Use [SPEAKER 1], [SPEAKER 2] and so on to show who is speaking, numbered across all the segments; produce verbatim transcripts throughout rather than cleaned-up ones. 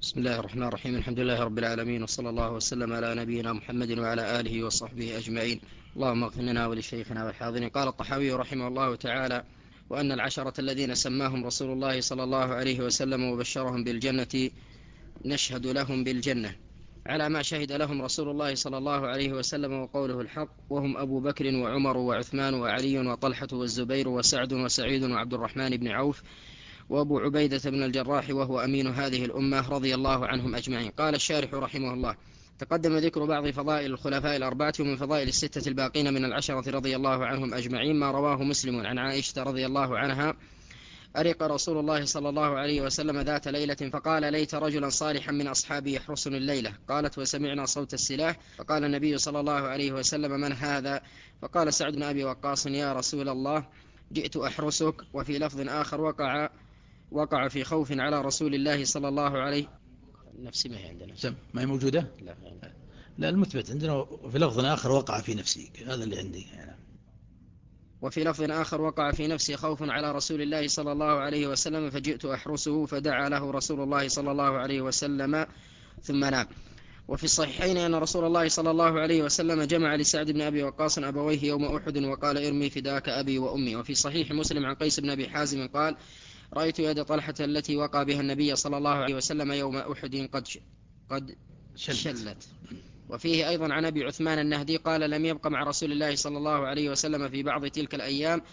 [SPEAKER 1] بسم الله الرحمن الرحيم. الحمد لله رب العالمين، وصلى الله وسلم على نبينا محمد وعلى آله وصحبه أجمعين. اللهم اغفر لنا ولشيخنا والحاضرين. قال الطحاوي رحمه الله تعالى: وأن العشرة الذين سماهم رسول الله صلى الله عليه وسلم وبشرهم بالجنة نشهد لهم بالجنة على ما شهد لهم رسول الله صلى الله عليه وسلم وقوله الحق، وهم أبو بكر وعمر وعثمان وعلي وطلحة والزبير وسعد وسعيد وعبد الرحمن بن عوف وأبو عبيدة بن الجراح وهو أمين هذه الأمة رضي الله عنهم أجمعين. قال الشارح رحمه الله: تقدم ذكر بعض فضائل الخلفاء الأربعة ومن فضائل الستة الباقين من العشرة رضي الله عنهم أجمعين ما رواه مسلم عن عائشة رضي الله عنها: أرق رسول الله صلى الله عليه وسلم ذات ليلة فقال: ليت رجلا صالحا من أصحابي يحرسني الليلة. قالت: وسمعنا صوت السلاح. فقال النبي صلى الله عليه وسلم: من هذا؟ فقال سعد بن أبي وقاص: يا رسول الله، جئت أحرسك. وفي لفظ آخر: وقع وقع في خوف على رسول الله صلى الله عليه. نفسي ما هي عندنا،
[SPEAKER 2] ما هي موجودة؟
[SPEAKER 1] لا,
[SPEAKER 2] لا المثبت عندنا في لفظ آخر: وقع في نفسي. هذا اللي عندي يعني.
[SPEAKER 1] وفي لفظ آخر: وقع في نفسي خوف على رسول الله صلى الله عليه وسلم فجئت أحرسه، فدعا له رسول الله صلى الله عليه وسلم ثم نام. وفي الصحيحين أن رسول الله صلى الله عليه وسلم جمع لسعد بن أبي وقاص أبويه يوم أحد وقال: ارمي فداك أبي وأمي. وفي صحيح مسلم عن قيس بن أبي حازم قال: رأيت يد طلحة التي وقع بها النبي صلى الله عليه وسلم يوم أحد قد قد شلت, شلت. وفيه أيضا عن أبي عثمان النهدي قال: لم يبق مع رسول الله صلى الله عليه وسلم في بعض تلك الأيام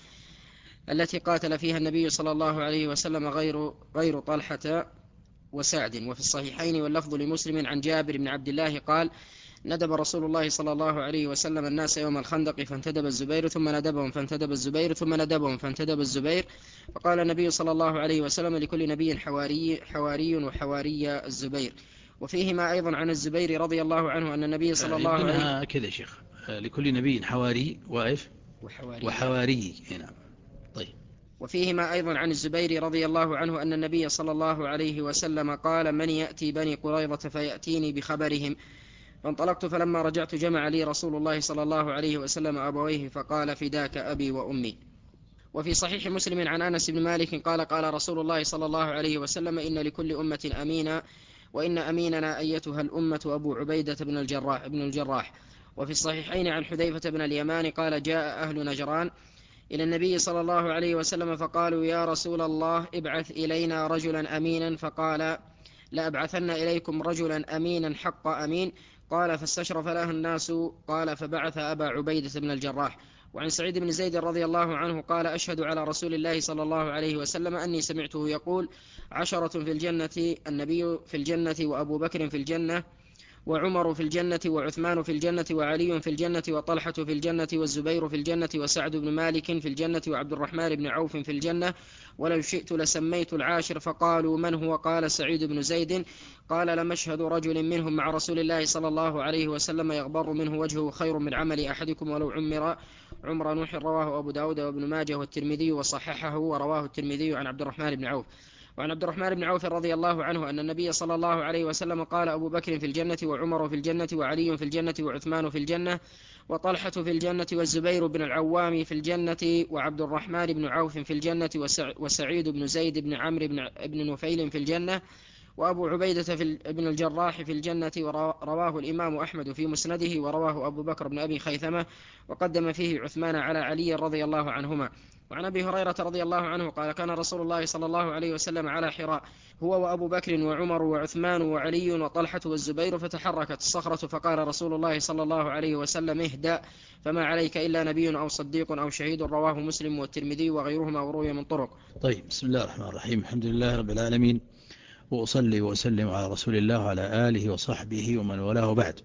[SPEAKER 1] التي قاتل فيها النبي صلى الله عليه وسلم غير غير طلحة وسعد. وفي الصحيحين واللفظ لمسلم عن جابر بن عبد الله قال: ندب رسول الله صلى الله عليه وسلم الناس يوم الخندق فانتدب الزبير ثم ندبهم فانتدب الزبير ثم ندبهم فانتدب الزبير. فقال النبي صلى الله عليه وسلم: لكل نبي حواري, حواري وحواري الزبير. وفيهما أيضا عن الزبير رضي الله عنه أن النبي صلى الله عليه
[SPEAKER 2] يمكنها كذا يا شيخ: لكل نبي حواري وإف
[SPEAKER 1] وحواري,
[SPEAKER 2] وحواري. نعم. طيب.
[SPEAKER 1] وفيهما أيضا عن الزبير رضي الله عنه أن النبي صلى الله عليه وسلم قال: من يأتي بني قريظة فيأتيني بخبرهم. فانطلقت فلما رجعت جمع لي رسول الله صلى الله عليه وسلم أبويه فقال: فداك أبي وأمي. وفي صحيح مسلم عن أنس بن مالك قال: قال رسول الله صلى الله عليه وسلم: إن لكل أمة أمينا، وإن أميننا أيتها الأمة أبو عبيدة بن الجراح, بن الجراح. وفي الصحيحين عن حذيفة بن اليمان قال: جاء أهل نجران إلى النبي صلى الله عليه وسلم فقالوا: يا رسول الله، ابعث إلينا رجلا أمينا. فقال: لأبعثن إليكم رجلا أمينا حق أمين. قال: فاستشرف له الناس. قال: فبعث أبا عبيدة بن الجراح. وعن سعيد بن زيد رضي الله عنه قال: أشهد على رسول الله صلى الله عليه وسلم أني سمعته يقول: عشرة في الجنة، النبي في الجنة، وأبو بكر في الجنة، وعمر في الجنة، وعثمان في الجنة، وعلي في الجنة، وطلحة في الجنة، والزبير في الجنة، وسعد بن مالك في الجنة، وعبد الرحمن بن عوف في الجنة. ولو شئت لسميت العاشر. فقالوا: من هو؟ قال: سعيد بن زيد. قال: لمشهد رجل منهم مع رسول الله صلى الله عليه وسلم يغبر منه وجهه خير من عمل أحدكم ولو عمر عمر نوح. رواه أبو داود وابن ماجه والترمذي وصححه. ورواه الترمذي عن عبد الرحمن بن عوف. وعن عبد الرحمن بن عوف رضي الله عنه أن النبي صلى الله عليه وسلم قال: أبو بكر في الجنة، وعمر في الجنة، وعلي في الجنة، وعثمان في الجنة، وطلحة في الجنة، والزبير بن العوام في الجنة، وعبد الرحمن بن عوف في الجنة، وسعيد بن زيد بن عمرو بن نفيل في الجنة، وأبو عبيدة بن الجراح في الجنة. ورواه الإمام أحمد في مسنده، ورواه أبو بكر بن أبي خيثمة وقدم فيه عثمان على علي رضي الله عنهما. وعن أبي هريرة رضي الله عنه قال: كان رسول الله صلى الله عليه وسلم على حراء هو وأبو بكر وعمر وعثمان وعلي وطلحة والزبير، فتحركت الصخرة فقال رسول الله صلى الله عليه وسلم: اهدأ، فما عليك إلا نبي أو صديق أو شهيد. رواه مسلم والترمذي وغيرهما وروي من طرق.
[SPEAKER 2] طيب. بسم الله الرحمن الرحيم. الحمد لله رب العالمين، وأصلي وأسلم على رسول الله وعلى آله وصحبه ومن والاه بعد.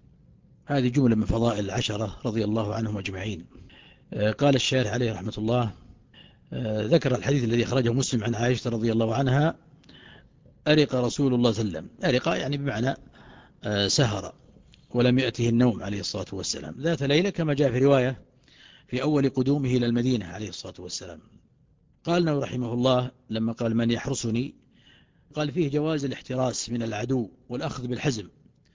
[SPEAKER 2] هذه جملة من فضائل العشرة رضي الله عنهم أجمعين. قال الشارح عليه رحمة الله: ذكر الحديث الذي أخرجه مسلم عن عائشة رضي الله عنها: أرق رسول الله صلى الله عليه وسلم. أرق يعني بمعنى سهر ولم يأته النوم عليه الصلاة والسلام ذات ليلة، كما جاء في رواية في أول قدومه إلى المدينة عليه الصلاة والسلام. قال نووي رحمه الله لما قال: من يحرسني، قال فيه جواز الاحتراس من العدو والأخذ بالحزم،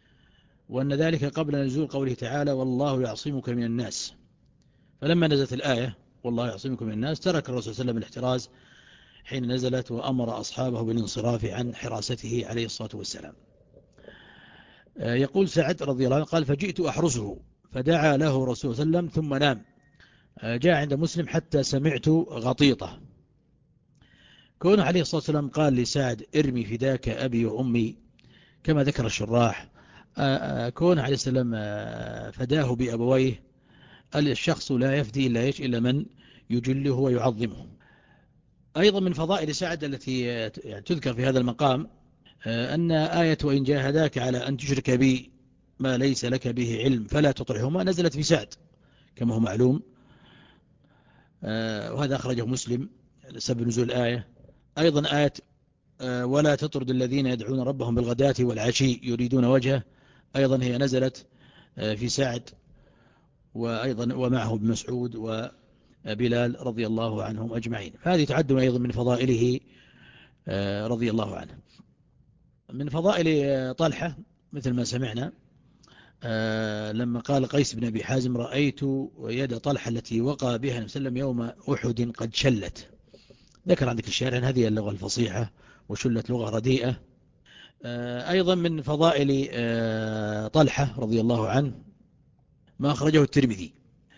[SPEAKER 2] وأن ذلك قبل نزول قوله تعالى: والله يعصمك من الناس. فلما نزلت الآية والله يعصمك من الناس، ترك الرسول صلى الله عليه وسلم الاحتراز حين نزلت وأمر أصحابه بالانصراف عن حراسته عليه الصلاة والسلام. يقول سعد رضي الله عنه قال فجئت أحرسه فدعا له رسول صلى الله عليه وسلم ثم نام. جاء عند مسلم حتى سمعت غطيطة. كونه عليه الصلاة والسلام قال لسعد ارمي فداك أبي وأمي كما ذكر الشراح، كونه عليه السلام فداه بأبويه، الشخص لا يفدي إلا إيش إلا من يجله ويعظمه. أيضا من فضائل سعد التي تذكر في هذا المقام أن آية وإن جاهداك على أن تشرك بي ما ليس لك به علم فلا تطعهما نزلت في سعد كما هو معلوم، وهذا أخرجه مسلم سبب نزول الآية. أيضا آية ولا تطرد الذين يدعون ربهم بالغداة والعشي يريدون وجهه، أيضا هي نزلت في سعد، وأيضا ومعه ابن مسعود وبلال رضي الله عنهم أجمعين. فهذه تعد أيضا من فضائله رضي الله عنه. من فضائل طلحة مثل ما سمعنا لما قال قيس بن أبي حازم رأيت يد طلحة التي وقع بها النبي صلى الله عليه وسلم يوم أحد قد شلت. ذكر عندك الشارع أن هذه اللغة الفصيحة وشلت لغة رديئة. أيضا من فضائل طلحة رضي الله عنه ما أخرجه الترمذي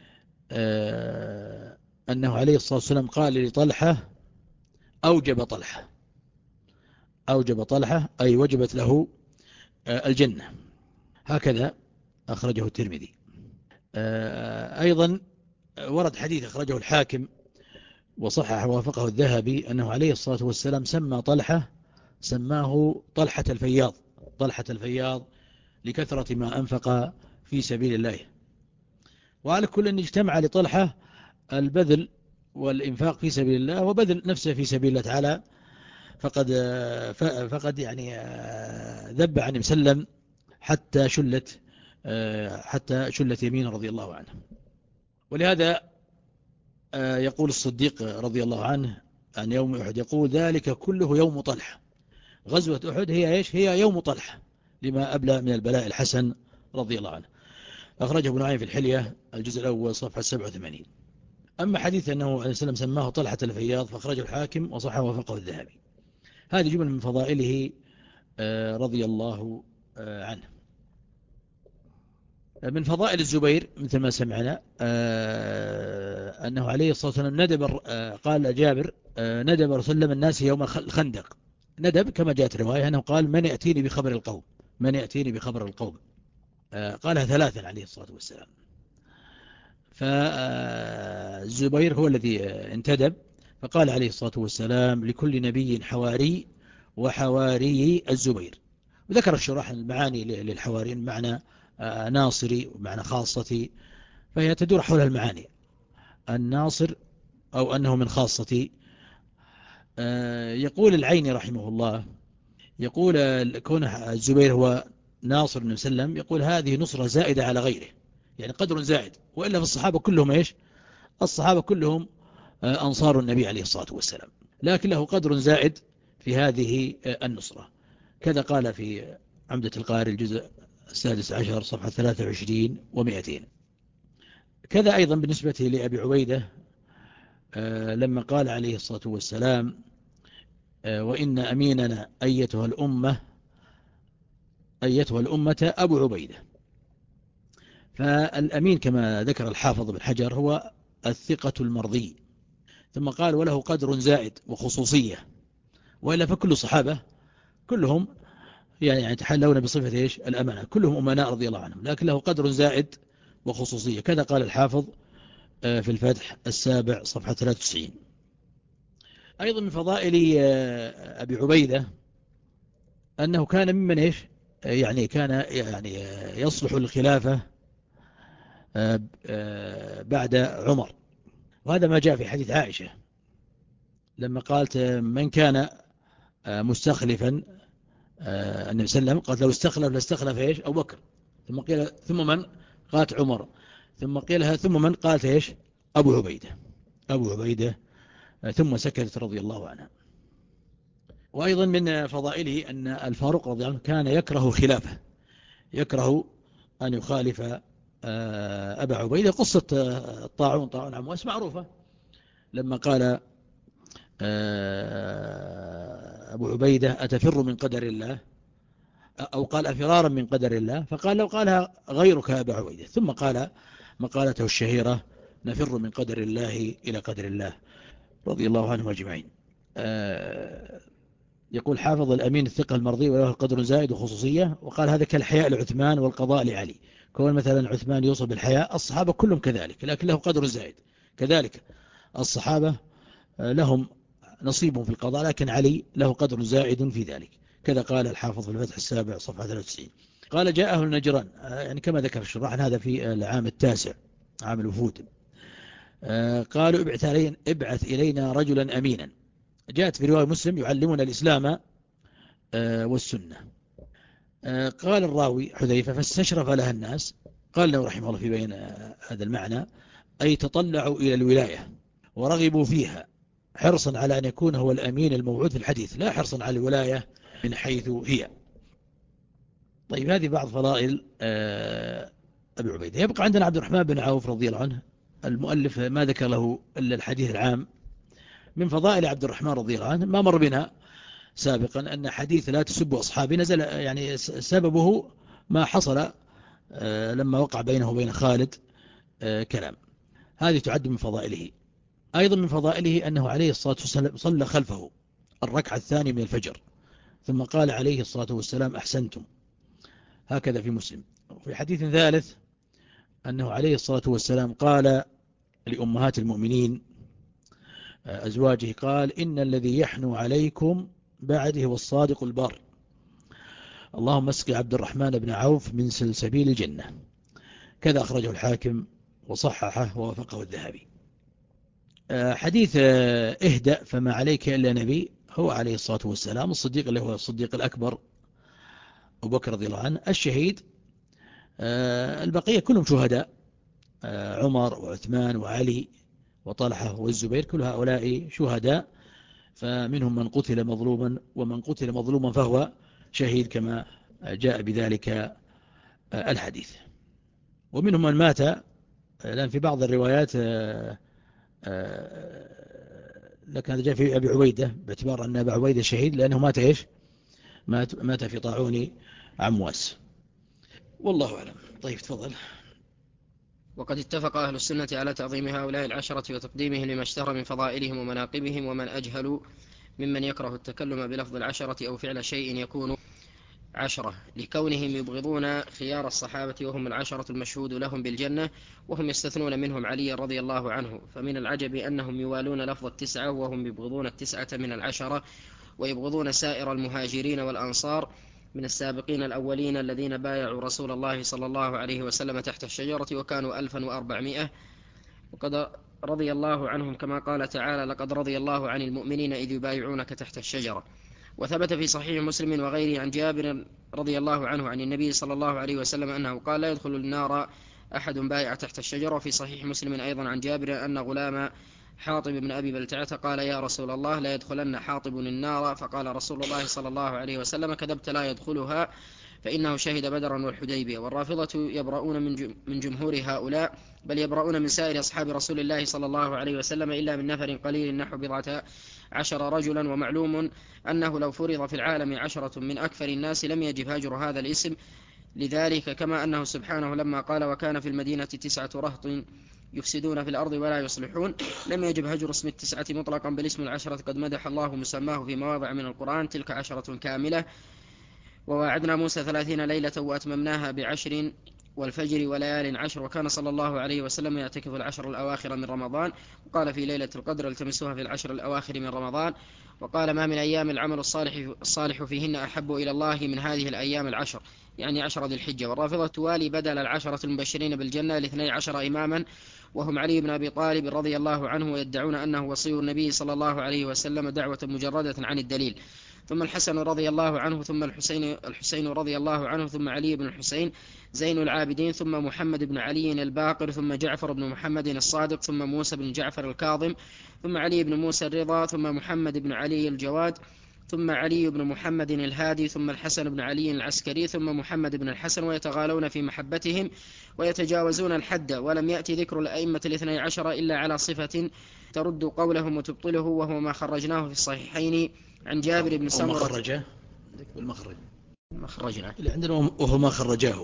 [SPEAKER 2] أنه عليه الصلاة والسلام قال لطلحة أوجب طلحة، أوجب طلحة أي وجبت له الجنة، هكذا أخرجه الترمذي. أيضا ورد حديث أخرجه الحاكم وصحح وافقه الذهبي أنه عليه الصلاة والسلام سمى طلحة سماه طلحة الفياض، طلحة الفياض لكثرة ما أنفق في سبيل الله. وعلى كل أن اجتمع لطلحة البذل والإنفاق في سبيل الله وبذل نفسه في سبيل الله تعالى، فقد فقد يعني ذب عن مسلم حتى شلت حتى شلت يمينه رضي الله عنه. ولهذا يقول الصديق رضي الله عنه عن يوم أحد يقول ذلك كله يوم طلحة، غزوة أحد هي إيش هي يوم طلحة لما أبلى من البلاء الحسن رضي الله عنه. أخرجه ابن عين في الحلية الجزء الأول صفحة سبعة وثمانين. أما حديث أنه عليه السلام سماه طلحة الفياض فأخرجه الحاكم وصححه وفقه الذهبي. هذه جملة من فضائله رضي الله عنه. من فضائل الزبير مثل ما سمعنا أنه عليه الصلاة والسلام ندب، قال جابر ندب رسول الله الناس يوم الخندق، ندب كما جاءت رواية أنه قال من يأتيني بخبر القوم، من يأتيني بخبر القوم، قالها ثلاثا عليه الصلاة والسلام. فالزبير هو الذي انتدب، فقال عليه الصلاة والسلام لكل نبي حواري وحواري الزبير. وذكر الشراح المعاني للحواري معنى ناصري ومعنى خاصتي، فهي تدور حول المعاني، الناصر أو أنه من خاصتي. يقول العيني رحمه الله يقول كون الزبير هو ناصر النبي صلى الله عليه وسلم يقول هذه نصرة زائدة على غيره، يعني قدر زائد، وإلا في الصحابة كلهم إيش الصحابة كلهم أنصار النبي عليه الصلاة والسلام، لكن له قدر زائد في هذه النصرة. كذا قال في عمدة القاري الجزء السادس عشر صفحة ثلاثة وعشرين ومئتين. كذا أيضا بالنسبة لأبي عبيدة لما قال عليه الصلاة والسلام وإن أميننا أيتها الأمة أيتها الأمة أبو عبيدة. فالأمين كما ذكر الحافظ بن حجر هو الثقة المرضي، ثم قال وله قدر زائد وخصوصية، وإلا فكل الصحابة كلهم يعني يتحلون بصفة إيش الأمانة، كلهم أمناء رضي الله عنهم، لكن له قدر زائد وخصوصية. كذا قال الحافظ في الفتح السابع صفحة ثلاثة وتسعين. أيضا من فضائل أبي عبيدة أنه كان ممن إيش يعني كان يعني يصلح الخلافة بعد عمر، وهذا ما جاء في حديث عائشة لما قالت من كان مستخلفا النبي صلى الله عليه وسلم قالت لو استخلف لاستخلف إيش أبو بكر، ثم قيل ثم من قالت عمر، ثم قيلها ثم من قالت إيش أبو عبيدة أبو عبيدة ثم سكتت رضي الله عنها. وأيضا من فضائله أن الفاروق رضي الله عنه كان يكره الخلافة، يكره أن يخالف أبا عبيدة. قصة الطاعون طاعون عمواس معروفة، لما قال أبو عبيدة أتفر من قدر الله، أو قال أفرارا من قدر الله، فقال لو قالها غيرك يا أبا عبيدة، ثم قال مقالته الشهيرة نفر من قدر الله إلى قدر الله، رضي الله عنهم أجمعين. يقول حافظ الأمين الثقة المرضي وله قدر زائد وخصوصية، وقال هذا كالحياء لعثمان والقضاء لعلي. كون مثلا عثمان يوصف بالحياء، الصحابة كلهم كذلك، لكن له قدر زائد. كذلك الصحابة لهم نصيب في القضاء، لكن علي له قدر زائد في ذلك. كذا قال الحافظ في الفتح السابع صفحة ثلاثة وتسعين. قال جاء أهل نجران، يعني كما ذكر الشراح هذا في العام التاسع عام الوفود. قالوا ابعث إلينا, ابعث إلينا رجلا أمينا. جاءت في رواية مسلم يعلمنا الإسلام والسنة. قال الراوي حذيفة فاستشرف لها الناس. قال له رحمه الله في بين هذا المعنى أي تطلعوا إلى الولاية ورغبوا فيها حرصا على أن يكون هو الأمين الموعود في الحديث، لا حرصا على الولاية من حيث هي. طيب هذه بعض فضائل أبي عبيدة. يبقى عندنا عبد الرحمن بن عوف رضي الله عنه. المؤلف ما ذكر له إلا الحديث العام. من فضائل عبد الرحمن رضي الله عنه ما مر بنا سابقا أن حديث لا تسبوا أصحابي نزل، يعني سببه ما حصل لما وقع بينه وبين خالد كلام. هذه تعد من فضائله. أيضا من فضائله أنه عليه الصلاة والسلام صلى خلفه الركعة الثانية من الفجر، ثم قال عليه الصلاة والسلام أحسنتم. هكذا في مسلم. في حديث ثالث أنه عليه الصلاة والسلام قال لأمهات المؤمنين أزواجه، قال إن الذي يحنو عليكم بعده والصادق البار، اللهم اسقي عبد الرحمن بن عوف من سلسبيل الجنة. كذا أخرجه الحاكم وصححه ووافقه الذهبي. حديث اهدأ فما عليك إلا نبي هو عليه الصلاة والسلام الصديق اللي هو الصديق الأكبر أبو بكر رضي الله عنه، الشهيد. البقية كلهم شهداء، عمر وعثمان وعلي وطلحة والزبير، كل هؤلاء شهداء. فمنهم من قتل مظلوما ومن قتل مظلوما فهو شهيد كما جاء بذلك الحديث. ومنهم من مات، لأن في بعض الروايات لكن هذا جاء في أبي عبيدة باعتبار أن أبي عبيدة شهيد لأنه مات إيش مات, مات في طاعون عمواس. والله أعلم. طيب تفضل.
[SPEAKER 1] وقد اتفق أهل السنة على تعظيم هؤلاء العشرة وتقديمهم لما اشتهر من فضائلهم ومناقبهم، ومن أجهل ممن يكره التكلم بلفظ العشرة أو فعل شيء يكون عشرة، لكونهم يبغضون خيار الصحابة وهم العشرة المشهود لهم بالجنة، وهم يستثنون منهم علي رضي الله عنه. فمن العجب أنهم يوالون لفظ التسعة وهم يبغضون التسعة من العشرة، ويبغضون سائر المهاجرين والأنصار من السابقين الأولين الذين بايعوا رسول الله صلى الله عليه وسلم تحت الشجرة وكانوا ألفا وأربعمائة، وقد رضي الله عنهم كما قال تعالى لقد رضي الله عن المؤمنين إذ يبايعونك تحت الشجرة. وثبت في صحيح مسلم وغيره عن جابر رضي الله عنه عن النبي صلى الله عليه وسلم أنه قال لا يدخل النار أحد بايع تحت الشجرة. وفي صحيح مسلم أيضا عن جابر أن غلام حاطب بن أبي بلتعة قال يا رسول الله لا يدخلن حاطب النار، فقال رسول الله صلى الله عليه وسلم كذبت لا يدخلها فإنه شهد بدرا والحديبية. والرافضة يبرؤون من جمهور هؤلاء، بل يبرؤون من سائر أصحاب رسول الله صلى الله عليه وسلم إلا من نفر قليل نحو بضعة عشر رجلا. ومعلوم أنه لو فرض في العالم عشرة من أكثر الناس لم يجب هجر هذا الاسم لذلك، كما أنه سبحانه لما قال وكان في المدينة تسعة رهط يفسدون في الأرض ولا يصلحون لم يجب هجر اسم التسعة مطلقا، بل اسم العشرة قد مدح الله مسماه في مواضع من القرآن تلك عشرة كاملة. وواعدنا موسى ثلاثين ليلة وأتممناها بعشر والفجر وليال عشر، وكان صلى الله عليه وسلم يعتكف العشر الأواخر من رمضان، وقال في ليلة القدر التمسوها في العشر الأواخر من رمضان، وقال ما من أيام العمل الصالح, الصالح فيهن أحب إلى الله من هذه الأيام العشر، يعني عشر ذي الحجة. والرافضة توالي بدل العشرة المبشرين بالجنة لاثني عشر إماما، وهم علي بن أبي طالب رضي الله عنه، ويدعون أنه وصي النبي صلى الله عليه وسلم دعوة مجردة عن الدليل، ثم الحسن رضي الله عنه، ثم الحسين, الحسين رضي الله عنه، ثم علي بن الحسين زين العابدين، ثم محمد بن علي الباقر، ثم جعفر بن محمد الصادق، ثم موسى بن جعفر الكاظم، ثم علي بن موسى الرضا، ثم محمد بن علي الجواد، ثم علي بن محمد الهادي، ثم الحسن بن علي العسكري، ثم محمد بن الحسن، ويتغالون في محبتهم ويتجاوزون الحد. ولم يأتي ذكر الأئمة الاثني عشر إلا على صفة ترد قولهم وتبطله، وهو ما خرجناه في الصحيحين عن جابر بن
[SPEAKER 2] أو ما
[SPEAKER 1] سمرة.
[SPEAKER 2] خرجه بالمخرج
[SPEAKER 1] ما خرجناه
[SPEAKER 2] اللي عندنا وهو ما خرجاه.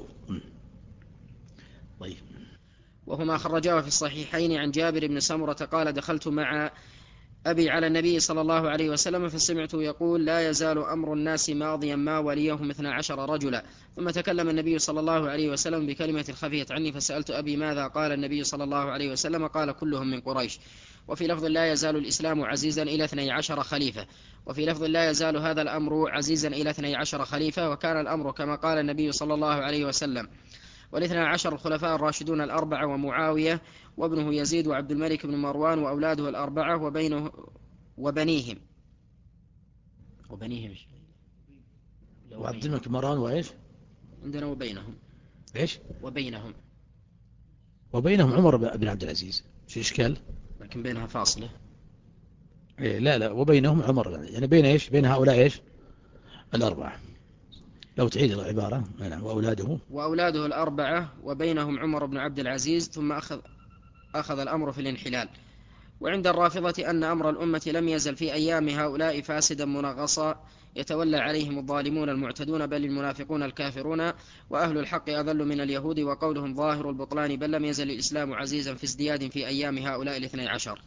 [SPEAKER 2] طيب.
[SPEAKER 1] وهو ما خرجاه في الصحيحين عن جابر بن سمرة قال: دخلت مع أبي على النبي صلى الله عليه وسلم فسمعته يقول: لا يزال أمر الناس ماضيا ما وليهم اثنا عشر رجلا. ثم تكلم النبي صلى الله عليه وسلم بكلمة خفيت عني، فسألت أبي: ماذا قال النبي صلى الله عليه وسلم؟ قال: كلهم من قريش. وفي لفظ: لا يزال الإسلام عزيزا إلى اثني عشر خليفة. وفي لفظ: لا يزال هذا الأمر عزيزا إلى اثني عشر خليفة. وكان الأمر كما قال النبي صلى الله عليه وسلم. والاثنى عشر الخلفاء الراشدون الأربعة، ومعاوية وابنه يزيد وعبد الملك بن مروان وأولاده الأربعة وبينه وبنيهم وبنيهم
[SPEAKER 2] وعبد الملك مروان وإيش
[SPEAKER 1] عندنا وبينهم
[SPEAKER 2] إيش
[SPEAKER 1] وبينهم
[SPEAKER 2] وبينهم عمر بن عبد العزيز. شو إشكال؟
[SPEAKER 1] لكن بينها فاصلة.
[SPEAKER 2] إيه لا لا وبينهم عمر، يعني بين إيش بين هؤلاء إيش الأربعة. لو تعيد العبارة. نعم. وأولاده
[SPEAKER 1] وأولاده الأربعة وبينهم عمر بن عبد العزيز. ثم أخذ أخذ الأمر في الانحلال. وعند الرافضة أن أمر الأمة لم يزل في أيام هؤلاء فاسدا منغصا يتولى عليهم الظالمون المعتدون، بل المنافقون الكافرون، وأهل الحق أذل من اليهود. وقولهم ظاهر البطلان، بل لم يزل الإسلام عزيزا في ازدياد في أيام هؤلاء الاثني عشر.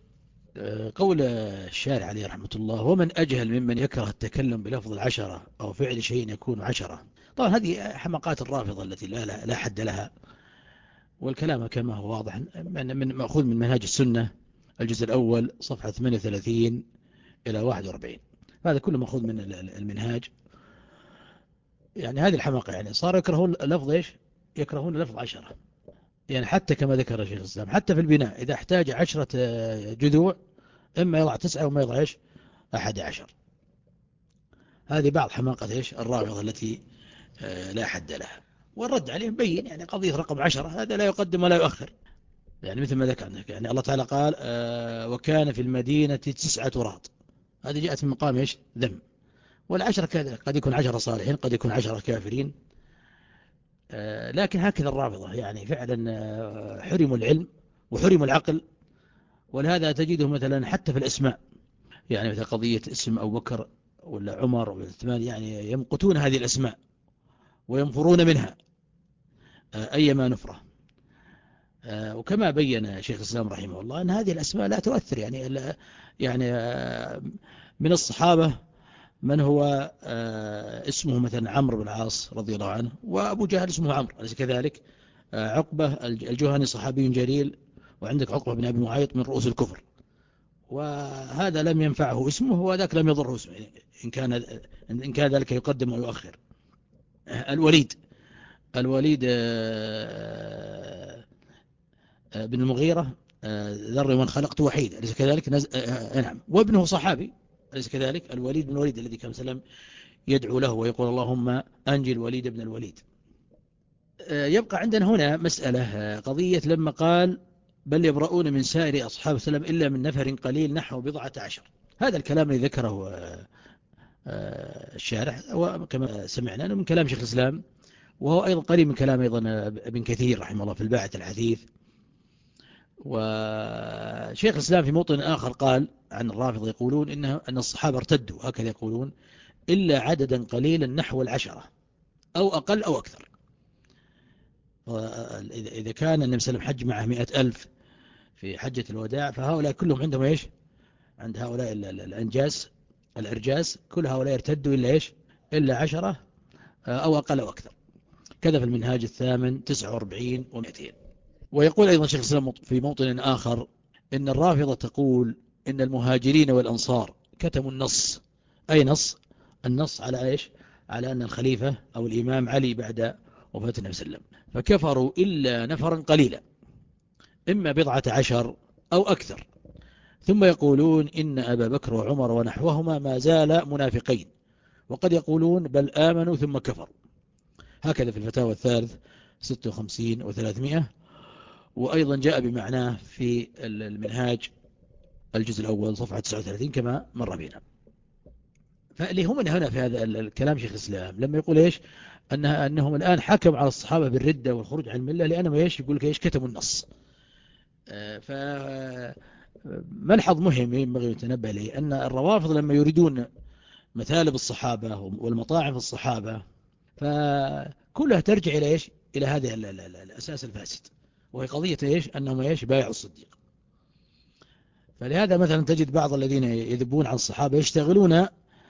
[SPEAKER 2] قول الشارع عليه رحمة الله: ومن أجهل ممن يكره التكلم بلفظ العشرة أو فعل شيء يكون عشرة. طبعا هذه حماقات الرافضة التي لا, لا, لا حد لها، والكلام كما هو واضح من مأخوذ من منهاج السنة الجزء الأول صفحة ثمانية وثلاثين إلى واحد وأربعين. هذا كله مأخوذ من المنهاج. يعني هذه الحماقة، يعني صار يكرهون لفظ إيش يكرهون لفظ عشرة. يعني حتى كما ذكر شيخ الإسلام، حتى في البناء إذا احتاج عشرة جذوع إما يضع تسعة وما يضع إيش أحد عشر. هذه بعض حماقة إيش الرافضة التي لا حد لها. والرد عليهم بين، يعني قضية رقم عشرة هذا لا يقدم ولا يؤخر، يعني مثل ما ذكرنا. يعني الله تعالى قال: آه وكان في المدينة تسعة رهط. هذه جاءت من مقام إيش ذم. والعشرة كذلك، قد يكون عشرة صالحين، قد يكون عشرة كافرين. آه لكن هكذا الرافضة، يعني فعلا آه حرموا العلم وحرموا العقل. ولهذا تجده مثلا حتى في الأسماء، يعني مثل قضية اسم أبو بكر ولا عمر ولا عثمان، يعني يمقتون هذه الأسماء وينفرون منها أيما نفرة. وكما بين شيخ الإسلام رحمه الله أن هذه الأسماء لا تؤثر، يعني يعني من الصحابة من هو اسمه مثلا عمرو بن العاص رضي الله عنه، وأبو جهل اسمه عمرو، أليس كذلك؟ عقبة الجهني صحابي جليل، وعندك عقبة بن أبي معيط من رؤوس الكفر، وهذا لم ينفعه اسمه وذاك لم يضره اسمه، إن كان إن كان ذلك يقدم ويؤخر. الوليد الوليد بن المغيرة ذر من خلقت وحيد، أليس كذلك؟ نز... نعم. وابنه صحابي، أليس كذلك؟ الوليد بن الوليد الذي كان سلم يدعو له ويقول: اللهم أنجي الوليد بن الوليد. يبقى عندنا هنا مسألة، قضية لما قال: بل يبرؤون من سائر أصحاب سلم إلا من نفر قليل نحو بضعة عشر. هذا الكلام الذي ذكره الشارح وكما سمعنا من كلام شيخ الإسلام، وهو أيضا قريب من كلام أيضا ابن كثير رحمه الله في الباعث الحثيث. وشيخ الإسلام في موطن آخر قال عن الرافضة يقولون إنه أن الصحابة ارتدوا، هكذا يقولون، إلا عددا قليلا نحو العشرة أو أقل أو أكثر. إذا كان النبي صلى الله عليه وسلم حج معه مئة ألف في حجة الوداع، فهؤلاء كلهم عندهم إيش عند هؤلاء الأنجاس الأرجاس، كل هؤلاء ارتدوا إلا إيش إلا عشرة أو أقل أو أكثر. كذا في المنهاج الثامن تسعة وأربعين ومئتين. ويقول أيضا شيخ الإسلام في موطن آخر إن الرافضة تقول إن المهاجرين والأنصار كتموا النص. أي نص؟ النص على إيش على أن الخليفة أو الإمام علي بعد وفاة النبي صلى الله عليه وسلم، فكفروا إلا نفرا قليلا إما بضعة عشر أو أكثر. ثم يقولون إن أبا بكر وعمر ونحوهما ما زال منافقين، وقد يقولون بل آمنوا ثم كفروا. هكذا في الفتاوى الثالث ستة وخمسين وثلاثمائة. وأيضا جاء بمعناه في المنهاج الجزء الأول صفحة تسعة وثلاثين كما مر بنا. فاللي هم هنا في هذا الكلام شيخ الإسلام لما يقول إيش أنها أنهم الآن حكم على الصحابة بالردة والخروج عن الملة لأنهم إيش يقول لك إيش كتموا النص. فملحظ مهم ينبغي يتنبه له أن الروافض لما يريدون مثالب الصحابة والمطاعم في الصحابة فكلها ترجع إلى إيش إلى هذا الأساس الفاسد، وهي قضية إيش أنهم إيش بايعوا الصديق. فلهذا مثلا تجد بعض الذين يذبون عن الصحابة يشتغلون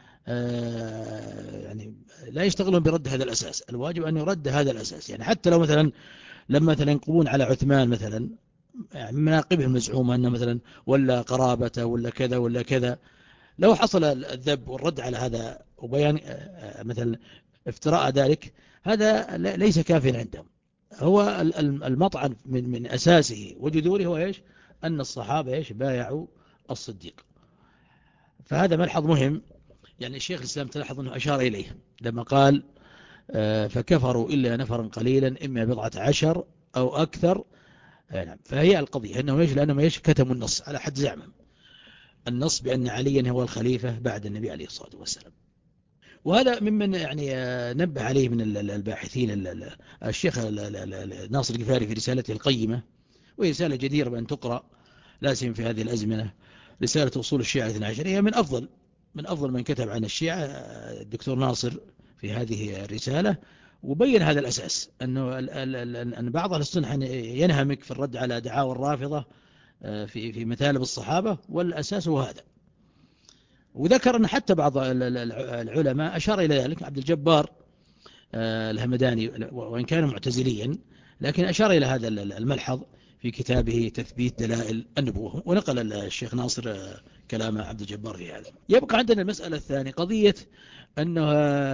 [SPEAKER 2] يعني لا يشتغلون برد هذا الأساس. الواجب أن يرد هذا الأساس. يعني حتى لو مثلا لما مثلا ينقبون على عثمان مثلا يعني مناقبه المزعومة أنه مثلا ولا قرابته ولا كذا ولا كذا، لو حصل الذب والرد على هذا وبيان مثلا افتراء ذلك، هذا ليس كافيا عندهم. هو المطعن من من أساسه وجذوره هو إيش أن الصحابة إيش بايعوا الصديق. فهذا ملحظ مهم. يعني الشيخ الإسلام تلاحظ أنه أشار إليه لما قال فكفروا إلا نفرا قليلا إما بضعة عشر أو أكثر. فهي القضية أنه إيش لأنهم إيش كتموا النص على حد زعمهم، النص بأن عليا هو الخليفة بعد النبي عليه الصلاة والسلام. وهذا ممن يعني نبه عليه من الباحثين الشيخ ناصر القفاري في رسالته القيمة، وهي رسالة جديرة بأن تقرأ لا سيما في هذه الأزمنة، رسالة أصول الشيعة الاثنى عشر. هي من أفضل من أفضل من كتب عن الشيعة الدكتور ناصر في هذه الرسالة، وبين هذا الأساس أنه أن بعض أهل السنة ينهمك في الرد على دعاوى الرافضة في في مثالب الصحابة، والأساس هو هذا. وذكر أن حتى بعض العلماء أشار إلى ذلك، عبد الجبار الهمداني وإن كان معتزليا لكن أشار إلى هذا الملحظ في كتابه تثبيت دلائل النبوة، ونقل الشيخ ناصر كلام عبد الجبار في هذا. يبقى عندنا المسألة الثانية قضية أنه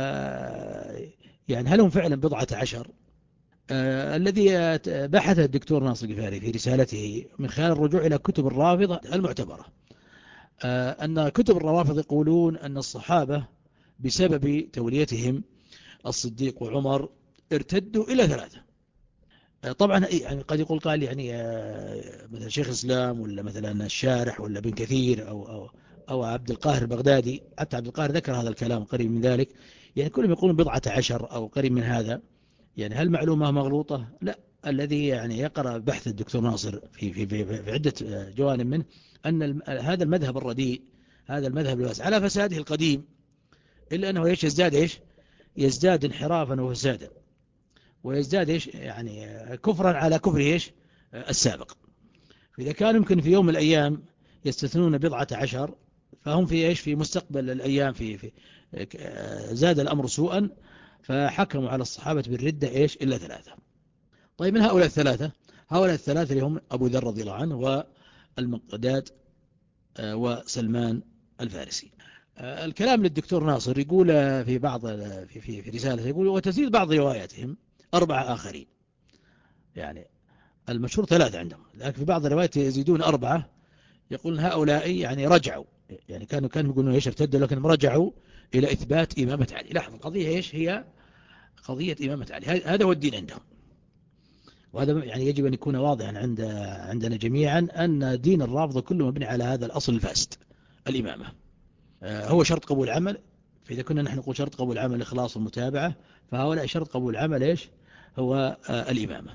[SPEAKER 2] يعني هل هم فعلا بضعة عشر؟ آه الذي بحث الدكتور ناصر القفاري في رسالته من خلال الرجوع إلى كتب الرافضة المعتبرة، آه أن كتب الروافض يقولون أن الصحابة بسبب توليتهم الصديق وعمر ارتدوا إلى ثلاثة. آه طبعا يعني قد يقول قال يعني آه مثلا شيخ الإسلام ولا مثلا الشارح ولا ابن كثير أو, أو, أو عبد القاهر البغدادي، حتى عبد القاهر ذكر هذا الكلام قريب من ذلك، يعني كلهم يقولون بضعة عشر أو قريب من هذا. يعني هل معلومة مغلوطة؟ لا. الذي يعني يقرأ بحث الدكتور ناصر في في في, في عدة جوانب منه أن هذا المذهب الرديء، هذا المذهب الواسع على فساده القديم، إلا أنه ايش يزداد ايش يزداد انحرافا وفسادا، ويزداد ايش يعني كفرا على كفره ايش السابق. فإذا كان يمكن في يوم من الأيام يستثنون بضعة عشر، فهم في ايش في مستقبل الأيام في, في زاد الأمر سوءا، فحكموا على الصحابة بالردة ايش إلا ثلاثة. طيب من هؤلاء الثلاثة؟ هؤلاء الثلاثة اللي هم أبو ذر رضي الله عنه والمقداد وسلمان الفارسي. الكلام للدكتور ناصر يقول في بعض في في في رسالة يقول وتزيد بعض رواياتهم أربعة آخرين. يعني المشهور ثلاثة عندهم، لكن في بعض الروايات يزيدون أربعة، يقول هؤلاء يعني رجعوا، يعني كانوا كانوا يقولون ايش ارتدوا، لكن رجعوا إلى إثبات إمامة علي. لاحظ القضية ايش هي؟ قضية إمامة علي. هذا هو الدين عندهم، وهذا يعني يجب أن يكون واضحا عند عندنا جميعا أن دين الرافضة كله مبني على هذا الأصل الفاسد، الإمامة. هو شرط قبول العمل. فإذا كنا نحن نقول شرط قبول العمل الإخلاص والمتابعة، فهؤلاء شرط قبول العمل إيش هو الإمامة.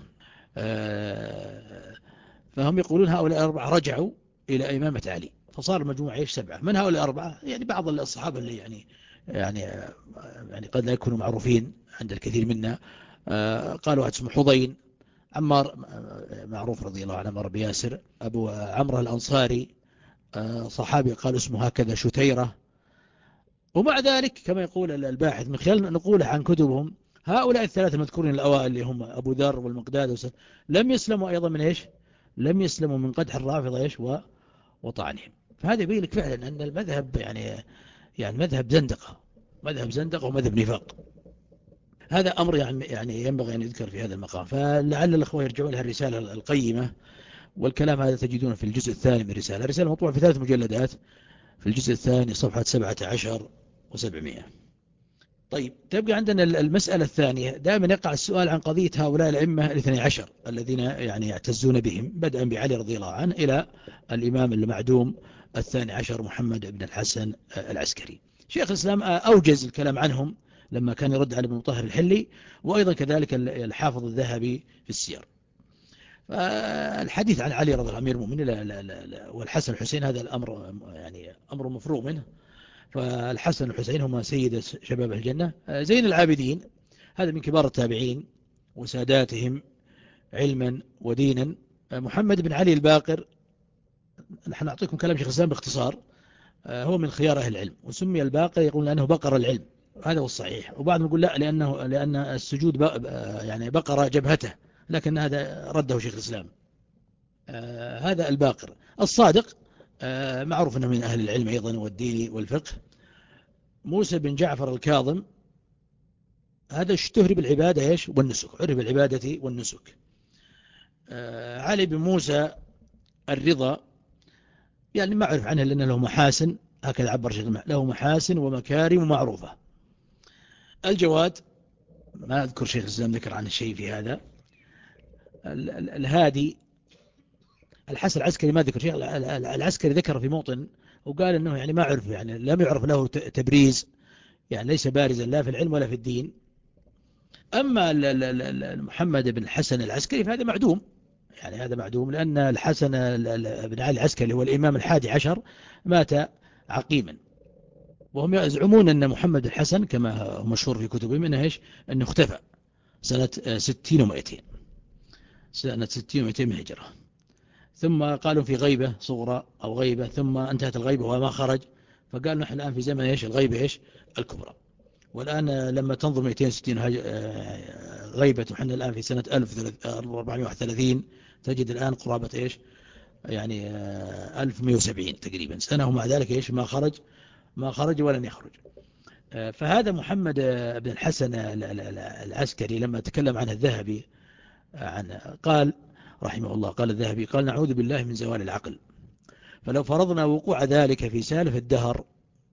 [SPEAKER 2] فهم يقولون هؤلاء الأربعة رجعوا إلى إمامة علي، فصار المجموعة إيش سبعة. من هؤلاء الأربعة؟ يعني بعض الصحابة اللي يعني يعني يعني قد لا يكونوا معروفين عند الكثير منا. قالوا واحد اسمه حضين، عمار معروف رضي الله عنه، عمار بن ياسر. أبو عمرو الأنصاري صحابي قال اسمه هكذا شتيرة. ومع ذلك كما يقول الباحث من خلال نقوله عن كتبهم، هؤلاء الثلاثة المذكورين الأوائل اللي هم أبو ذر والمقداد لم يسلموا أيضا من إيش لم يسلموا من قدح الرافضة إيش وطعنهم. فهذا يبين لك فعلا أن المذهب يعني يعني مذهب زندقة، مذهب زندقة ومذهب نفاق. هذا أمر يعني يعني ينبغي أن يذكر في هذا المقام. فلعل الأخوة يرجعون لها الرسالة القيمة، والكلام هذا تجدونه في الجزء الثاني من الرسالة. الرسالة مطبوعة في ثلاث مجلدات، في الجزء الثاني صفحة سبعة عشر وسبعمائة. طيب تبقى عندنا المسألة الثانية. دائما يقع السؤال عن قضية هؤلاء الأئمة الاثني عشر الذين يعني يعتزون بهم، بدءا بعلي رضي الله عنه إلى الإمام المعدوم الثاني عشر محمد بن الحسن العسكري. شيخ الإسلام أوجز الكلام عنهم لما كان يرد على ابن مطهر الحلي، وأيضا كذلك الحافظ الذهبي في السير. فالحديث عن علي رضي الله عنه أمير المؤمنين لا لا لا لا والحسن الحسين هذا الأمر يعني أمر مفروغ منه. فالحسن والحسين هما سيد شباب الجنة. زين العابدين هذا من كبار التابعين وساداتهم علما ودينا. محمد بن علي الباقر، نحن نعطيكم كلام شيخ الإسلام باختصار، هو من خيار أهل العلم، وسمي الباقر يقول أنه بقر العلم، هذا هو الصحيح. وبعضهم يقول لا، لأنه لأن السجود يعني بقر جبهته، لكن هذا رده شيخ الإسلام. آه هذا الباقر الصادق، آه معروف أنه من أهل العلم أيضا والدين والفقه. موسى بن جعفر الكاظم هذا اشتهر بالعبادة إيش والنسك، عرف بالعبادة والنسك. آه علي بن موسى الرضا يعني ما أعرف عنه لأنه له محاسن، هكذا عبر شيخ له محاسن ومكارم معروفة. الجواد ما أذكر شيخ الإسلام ذكر عنه شيء في هذا. الهادي الحسن العسكري ما ذكر شيء، العسكري ذكر في موطن وقال أنه يعني ما عرف، يعني لم يعرف له تبريز، يعني ليس بارزا لا في العلم ولا في الدين. أما محمد بن الحسن العسكري فهذا معدوم، يعني هذا معدوم، لأن الحسن بن علي العسكري هو الإمام الحادي عشر مات عقيما، وهم يزعمون أن محمد الحسن كما هو مشهور في كتبهم أنه إيش أنه اختفى سنة ستين ومائتين، سنة ستين ومائتين من الهجرة، ثم قالوا في غيبة صغرى أو غيبة ثم انتهت الغيبة وما خرج، فقال نحن الآن في زمن إيش الغيبة إيش الكبرى. والآن لما تنظر مائتين وستين غيبة ونحن الآن في سنة ألف وأربعمائة وواحد وثلاثين، تجد الآن قرابة إيش يعني ألف ومائة وسبعين تقريبا سنة، ومع ذلك إيش ما خرج ما خرج ولن يخرج. فهذا محمد بن الحسن العسكري لما تكلم عنه الذهبي عن قال رحمه الله، قال الذهبي قال نعوذ بالله من زوال العقل، فلو فرضنا وقوع ذلك في سالف الدهر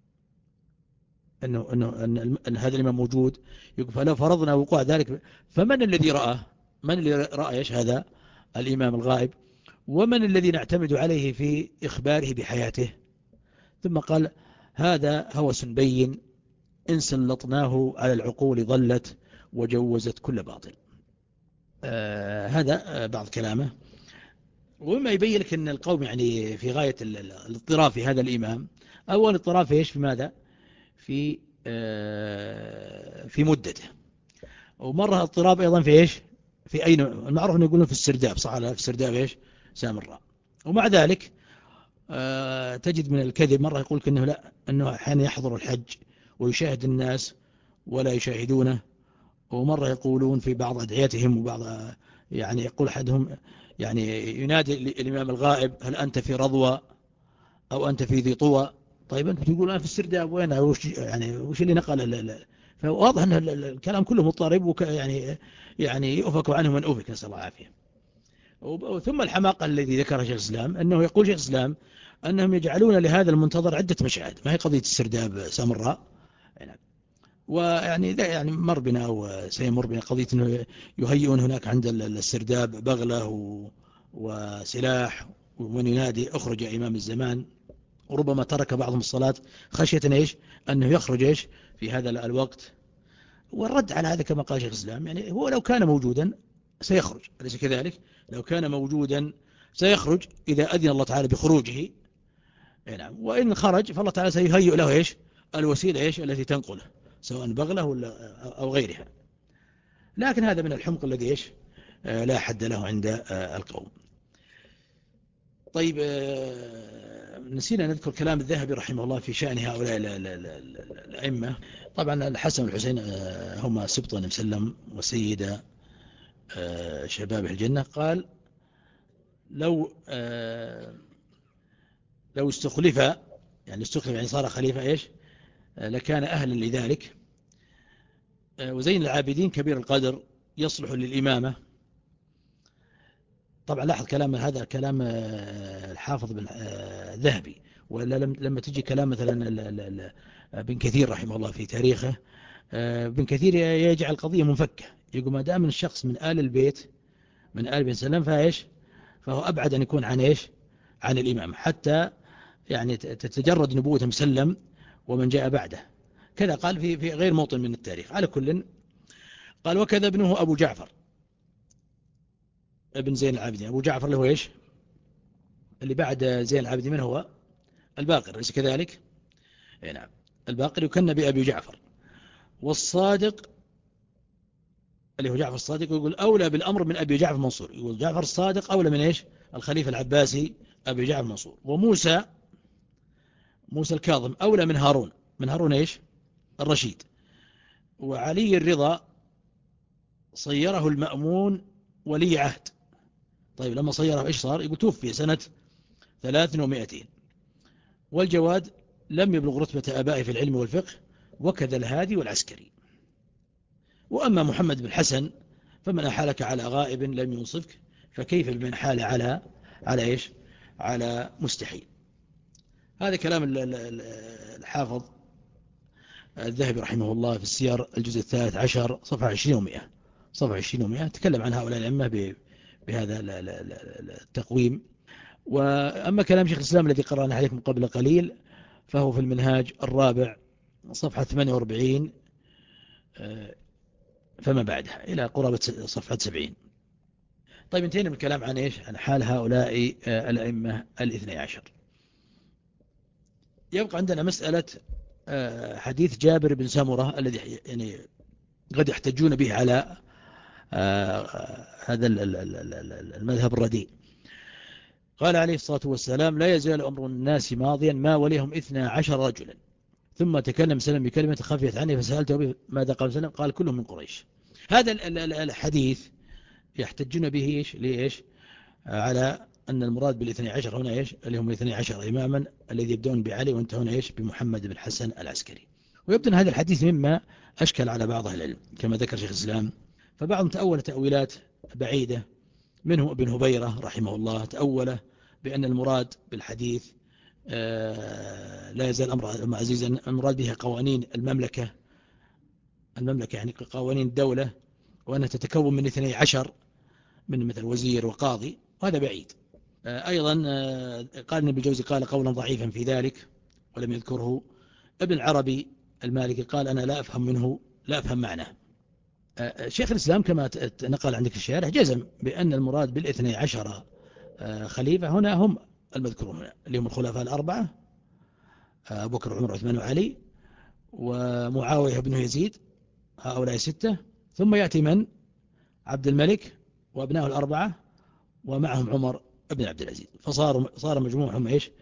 [SPEAKER 2] أنه, أنه أن, أن هذا الإمام موجود، يقول فلو فرضنا وقوع ذلك فمن الذي رأى من الذي رأى إيش هذا الإمام الغائب، ومن الذي نعتمد عليه في إخباره بحياته؟ ثم قال هذا هوس بين إن سلطناه على العقول ظلت وجوزت كل باطل. آه هذا بعض كلامه. وما يبين لك أن القوم يعني في غاية الاضطراب في هذا الإمام. أول اضطراب في إيش في ماذا في آه في مدته، ومرة اضطراب أيضا في إيش في أين المعروف أن يقولون في السرداب، صح على في السرداب إيش سامراء. ومع ذلك آه تجد من الكذب مرة يقول أنه لا، أنه أحيانا يحضر الحج ويشاهد الناس ولا يشاهدونه. ومرة يقولون في بعض أدعيتهم وبعض يعني يقول أحدهم يعني ينادي الإمام الغائب هل أنت في رضوى أو أنت في ذي طوى؟ طيب أنت تقول أنا في السرداب وين وش يعني وش اللي نقل؟ فواضح أن الكلام كله مضطرب وك يعني يعني يؤفك عنه من أوفك، نسأل الله العافية. ثم الحماقة الذي ذكرها شيخ الإسلام أنه يقول شيخ الإسلام أنهم يجعلون لهذا المنتظر عدة مشاهد، ما هي قضية السرداب سامراء ويعني يعني مر بنا وسيمر بنا قضية أنه يهيئون هناك عند السرداب بغلة وسلاح ومن ينادي أخرج يا إمام الزمان، وربما ترك بعضهم الصلاة خشية إيش أنه يخرج إيش في هذا الوقت. والرد على هذا كما قال شيخ الإسلام يعني هو لو كان موجودا سيخرج، أليس كذلك؟ لو كان موجودا سيخرج إذا أذن الله تعالى بخروجه، نعم. وإن خرج فالله تعالى سيهيئ له إيش الوسيلة إيش التي تنقله سواء بغله ولا أو غيرها. لكن هذا من الحمق الذي إيش لا حد له عند القوم. طيب نسينا نذكر كلام الذهبي رحمه الله في شأن هؤلاء الأئمة. طبعا الحسن والحسين هما سبط النبي صلى الله عليه وسلم وسيد شباب الجنة. قال لو لو استخلف يعني استخلف يعني صار خليفة إيش لكان أهلا لذلك. وزين العابدين كبير القدر يصلح للإمامة. طبعا لاحظ كلام هذا كلام الحافظ بن الذهبي، ولا لما تجي كلام مثلا ابن كثير رحمه الله في تاريخه، ابن كثير يجعل القضية منفكة، يقول ما دام الشخص من آل البيت من آل بن سلم فايش فهو أبعد أن يكون عن إيش عن الإمام، حتى يعني تتجرد نبوة مسلم ومن جاء بعده. كذا قال في في غير موطن من التاريخ. على كل قال وكذا ابنه أبو جعفر ابن زين العابدين. أبو جعفر اللي هو إيش اللي بعد زين العابدين من هو الباقر، ليس كذلك؟ نعم الباقر يكنى بأبي جعفر. والصادق اللي هو جعفر الصادق يقول أولى بالأمر من أبي جعفر منصور. يقول جعفر الصادق أولى من إيش الخليفة العباسي أبي جعفر منصور. وموسى موسى الكاظم أولى من هارون من هارون إيش الرشيد. وعلي الرضا صيره المأمون ولي عهد. طيب لما صيره إيش صار؟ يقول توفي سنة ثلاث ومائتين. والجواد لم يبلغ رتبة آبائه في العلم والفقه، وكذا الهادي والعسكري. وأما محمد بن حسن فمن أحالك على غائب لم ينصفك، فكيف بمن حال على على إيش على مستحيل. هذا كلام الحافظ الذهبي رحمه الله في السير الجزء الثالث عشر صفحة عشرين ومئة صفحة عشرين ومئة تكلم عن هؤلاء الأئمة بهذا التقويم. وأما كلام شيخ الإسلام الذي قرأنا عليكم قبل قليل فهو في المنهاج الرابع صفحة ثمانية وأربعين فما بعدها إلى قرابة صفحة سبعين. طيب انتهينا من الكلام عن إيش عن حال هؤلاء الأئمة الاثني عشر. يبقى عندنا مسألة حديث جابر بن سمرة الذي يعني قد يحتجون به على هذا المذهب الرديء. قال عليه الصلاة والسلام لا يزال أمر الناس ماضيا ما وليهم اثنا عشر رجلا. ثم تكلم سلم بكلمة خفيت عني فسألته ماذا قال سلم؟ قال كلهم من قريش. هذا الحديث يحتجون به إيش ليش على أن المراد بالاثني عشر هنا إيش اللي هم الاثني عشر إماما الذي يبدون بعلي وانتهون إيش بمحمد بن حسن العسكري. ويبدو أن هذا الحديث مما أشكل على بعض أهل العلم كما ذكر شيخ الإسلام. فبعضهم تأول تأويلات بعيدة، منه ابن هبيرة رحمه الله تأول بأن المراد بالحديث لا يزال الأمر عزيزا المراد به قوانين المملكة المملكة يعني قوانين الدولة، وأنها تتكون من اثني عشر من مثل وزير وقاضي، وهذا بعيد. أيضا قال ابن الجوزي قال قولا ضعيفا في ذلك ولم يذكره. ابن العربي المالكي قال أنا لا أفهم منه لا أفهم معناه. شيخ الإسلام كما نقل عندك الشارح جزم بأن المراد بالاثني عشر خليفة هنا هم المذكورون هنا اللي هم الخلفاء الأربعة أبو بكر وعمر وعثمان وعلي ومعاوية بن يزيد، هؤلاء ستة. ثم يأتي من عبد الملك وابنائه الأربعة ومعهم عمر بن عبد العزيز، فصار صار مجموعهم إيش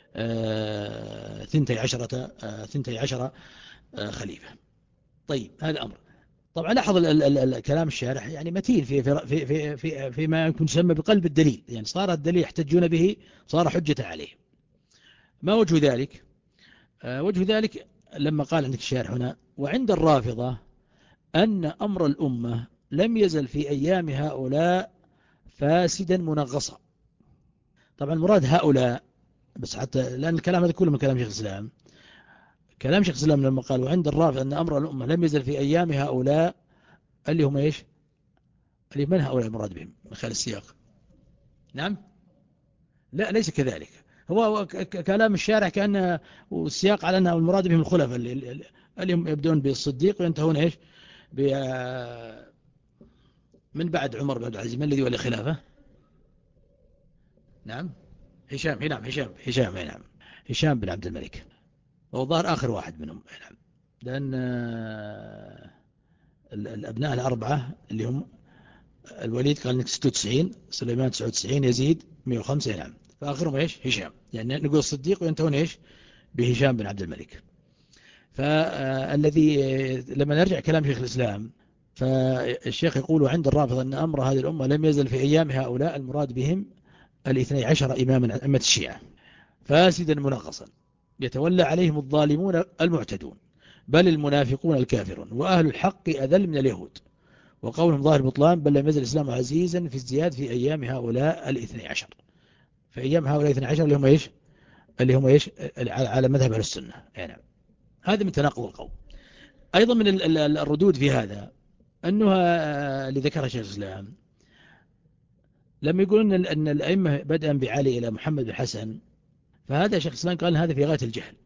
[SPEAKER 2] ثنتي عشرة ثنتي عشرة خليفة. طيب هذا أمر. طبعا لاحظ الكلام الشارح يعني متين في في في في فيما يمكن يسمى بقلب الدليل، يعني صار الدليل يحتجون به صار حجة عليه. ما وجه ذلك؟ وجه ذلك لما قال عندك الشارح هنا وعند الرافضة أن أمر الأمة لم يزل في أيام هؤلاء فاسدا منغصا. طبعا المراد هؤلاء بس حتى لأن الكلام هذا كله من كلام شيخ الإسلام. كلام شيخ الإسلام لما قال وعند الرافضة أن أمر الأمة لم يزل في أيام هؤلاء اللي هم إيش اللي من هؤلاء المراد بهم من خلال السياق؟ نعم لا ليس كذلك. هو كلام الشارع كأن السياق على أنه المراد بهم الخلفاء اللي, اللي هم يبدون بالصديق وينتهون إيش من بعد عمر بن عبد العزيز. من الذي ولي خلافه؟ نعم هشام. نعم هشام هشام نعم هشام بن عبد الملك. هو ظهر آخر واحد منهم. نعم لأن الأبناء الأربعة اللي هم الوليد قال لك ستة وتسعين، سليمان تسعة وتسعين، يزيد مئة وخمسة. نعم فآخرهم إيش هشام، يعني نقول الصديق وينتهون إيش بهشام بن عبد الملك. فالذي لما نرجع كلام شيخ الإسلام فالشيخ يقول عند الرافضة أن أمر هذه الأمة لم يزل في أيام هؤلاء المراد بهم الاثني عشر إماما عن أمة الشيعة فاسدا منغصا يتولى عليهم الظالمون المعتدون بل المنافقون الكافرون وأهل الحق أذل من اليهود، وقولهم ظاهر بطلان بل لم يزل الإسلام عزيزا في ازدياد في أيام هؤلاء الاثني عشر. في أيام هؤلاء الاثني عشر اللي هم إيش اللي هم إيش على مذهب أهل السنة. يعني هذا من تناقض القول. أيضا من الردود في هذا أنه اللي ذكره شيخ الإسلام لما يقولون أن الأئمة بدءا بعلي إلى محمد بن حسن، فهذا شيخ الإسلام قال هذا في غاية الجهل.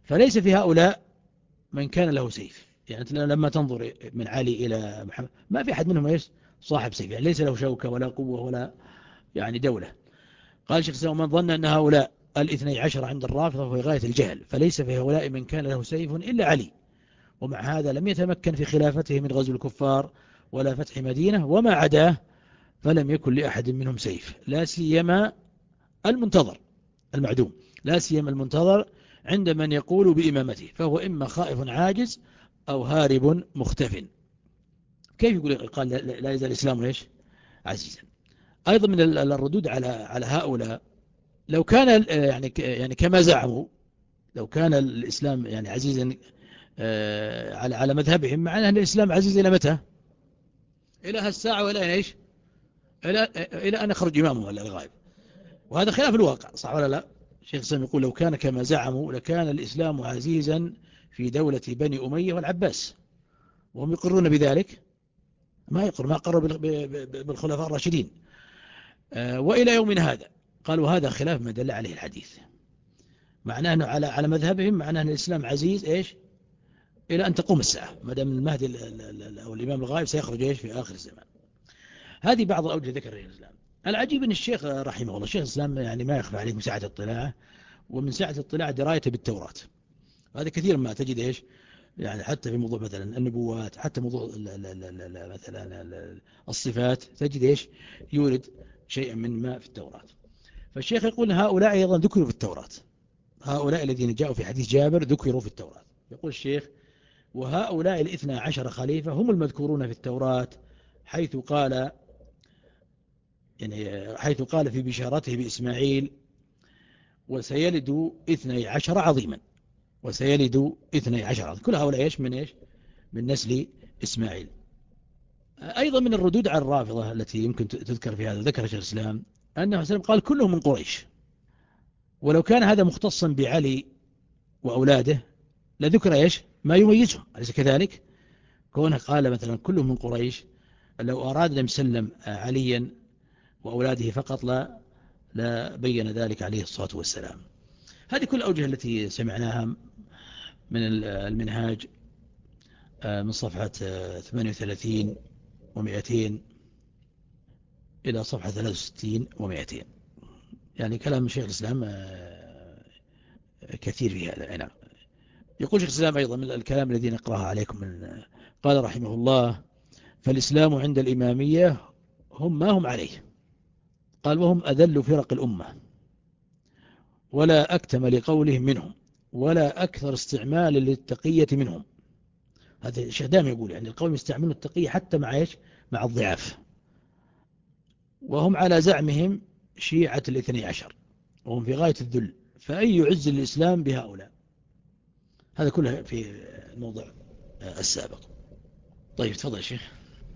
[SPEAKER 2] فليس في هؤلاء من كان له سيف. يعني لما تنظر من علي إلى محمد ما في أحد منهم إيش صاحب سيف، يعني ليس له شوكة ولا قوة ولا يعني دولة. قال شيخ الإسلام: من ظن أن هؤلاء الاثني عشر عند الرافضة في غاية الجهل، فليس في هؤلاء من كان له سيف إلا علي، ومع هذا لم يتمكن في خلافته من غزو الكفار ولا فتح مدينة، وما عداه فلم يكن لأحد منهم سيف، لا سيما المنتظر المعدوم، لا سيما المنتظر عند من يقول بإمامته، فهو إما خائف عاجز أو هارب مختف. كيف يقول؟ قال لا يزال الإسلام ليش عزيزا. أيضا من الردود على على هؤلاء: لو كان يعني يعني كما زعموا، لو كان الإسلام يعني عزيزا على على مذهبهم، معناه أن الإسلام عزيز إلى متى؟ إلى هالساعة، وإلى إيش؟ إلى إلى أن يخرج إمامهم ولا الغائب. وهذا خلاف الواقع، صح ولا لا؟ شيخ الإسلام يقول: لو كان كما زعموا لكان الإسلام عزيزا في دولة بني أمية والعباس، وهم يقرون بذلك. ما يقر ما قروا بالخلفاء الراشدين. وإلى يومنا هذا قالوا هذا خلاف ما دل عليه الحديث، معناه أنه على على مذهبهم معناه أن الإسلام عزيز إيش إلى أن تقوم الساعة، ما دام المهدي أو الإمام الغائب سيخرج إيش في آخر الزمان. هذه بعض الأوجه ذكر الإسلام. العجيب أن الشيخ رحمه الله، الشيخ الإسلام يعني ما يخفى عليه من سعة اطلاعه ومن سعة اطلاع درايته بالتوراة. هذا كثير ما تجد إيش يعني حتى في موضوع مثلا النبوات، حتى موضوع مثلا الصفات، تجد إيش يورد شيئا من ما في التوراة. فالشيخ يقول: هؤلاء أيضا ذكروا في التوراة، هؤلاء الذين جاءوا في حديث جابر ذكروا في التوراة. يقول الشيخ: وهؤلاء الاثنى عشر خليفة هم المذكورون في التوراة، حيث قال يعني حيث قال في بشارته بإسماعيل: وسيلد اثني عشر عظيما، وسيلد اثني عشر عظيما. كل هؤلاء إيش من إيش من نسل إسماعيل. أيضا من الردود على الرافضة التي يمكن تذكر في هذا، ذكر شيخ الإسلام أنه قال: كلهم من قريش، ولو كان هذا مختصا بعلي وأولاده لذكر إيش ما يميزهم، أليس كذلك؟ كونه قال مثلا كلهم من قريش، لو أراد لم يسلم عليا وأولاده فقط لا لا بين ذلك عليه الصلاة والسلام. هذه كل الأوجه التي سمعناها من المنهاج من صفحة ثمانية وثلاثين ومئتين إلى صفحة ثلاثة وستين ومئتين. يعني كلام شيخ الإسلام كثير في هذا. نعم. يقول شيخ الإسلام أيضا من الكلام الذي نقرأه عليكم من قال رحمه الله: فالإسلام عند الإمامية هم ما هم عليه. قال: وهم أذل فرق الأمة، ولا أكتم لقولهم منهم، ولا أكثر استعمال للتقية منهم. هذا الشيخ دائما يقول يعني القوم يستعملون التقية حتى مع إيش مع الضعاف. وهم على زعمهم شيعة الاثني عشر، وهم في غاية الذل، فأي يعز الإسلام بهؤلاء. هذا كله في الموضوع السابق. طيب تفضل يا شيخ.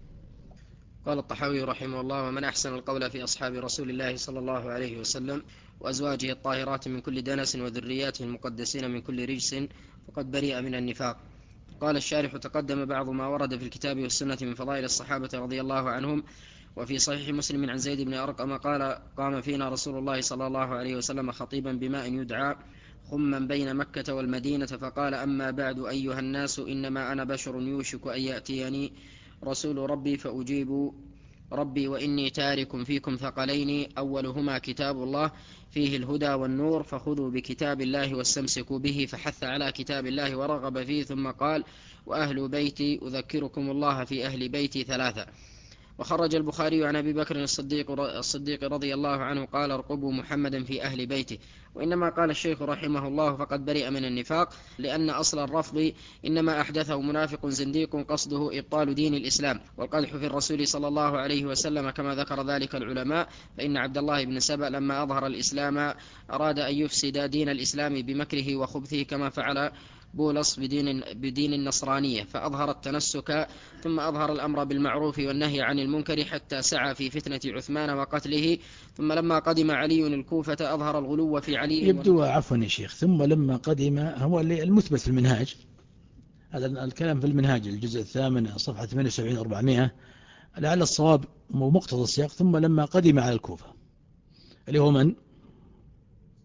[SPEAKER 1] قال الطحاوي رحمه الله: ومن أحسن القول في أصحاب رسول الله صلى الله عليه وسلم وأزواجه الطاهرات من كل دنس وذرياته المقدسين من كل رجس فقد برئ من النفاق. قال الشارح: تقدم بعض ما ورد في الكتاب والسنة من فضائل الصحابة رضي الله عنهم. وفي صحيح مسلم عن زيد بن أرقم قال: قام فينا رسول الله صلى الله عليه وسلم خطيبا بماء يدعى خما بين مكة والمدينة، فقال: أما بعد أيها الناس، إنما أنا بشر يوشك أن يأتيني رسول ربي فأجيب ربي، وإني تارك فيكم ثقلين، أولهما كتاب الله فيه الهدى والنور، فخذوا بكتاب الله واستمسكوا به، فحث على كتاب الله ورغب فيه، ثم قال: وأهل بيتي أذكركم الله في أهل بيتي ثلاثة. وخرج البخاري عن أبي بكر الصديق, الصديق رضي الله عنه قال: ارقبوا محمدا في أهل بيته. وإنما قال الشيخ رحمه الله: فقد برئ من النفاق، لأن أصل الرفض إنما أحدثه منافق زنديق قصده إبطال دين الإسلام والقدح في الرسول صلى الله عليه وسلم، كما ذكر ذلك العلماء. فإن عبد الله بن سبأ لما أظهر الإسلام أراد أن يفسد دين الإسلام بمكره وخبثه، كما فعل بولس بدين, بدين النصرانية، فأظهر التنسك ثم أظهر الأمر بالمعروف والنهي عن المنكر، حتى سعى في فتنة عثمان وقتله. ثم لما قدم علي الكوفة أظهر الغلو في علي.
[SPEAKER 2] يبدو عفوا يا شيخ، ثم لما قدم هو المثبت في المنهاج، هذا الكلام في المنهاج الجزء الثامن صفحة ثمانية وسبعين أربعمائة، لعل الصواب مقتضى السياق: ثم لما قدم على الكوفة، اللي هو من؟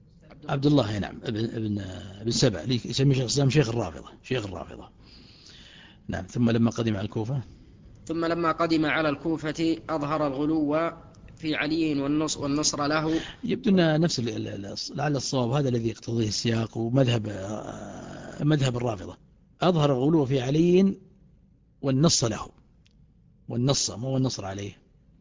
[SPEAKER 2] عبد الله نعم ابن ابن ابن سبع يسمي شيخ الإسلام شيخ الرافضة شيخ الرافضة نعم. ثم لما قدم على الكوفة
[SPEAKER 1] ثم لما قدم على الكوفة أظهر الغلو في علي والنصر, والنصر له.
[SPEAKER 2] يبدو أن نفس لعل الصواب هذا الذي يقتضيه السياق ومذهب مذهب الرافضة. أظهر الغلو في علي والنص له، والنص مو النصر عليه،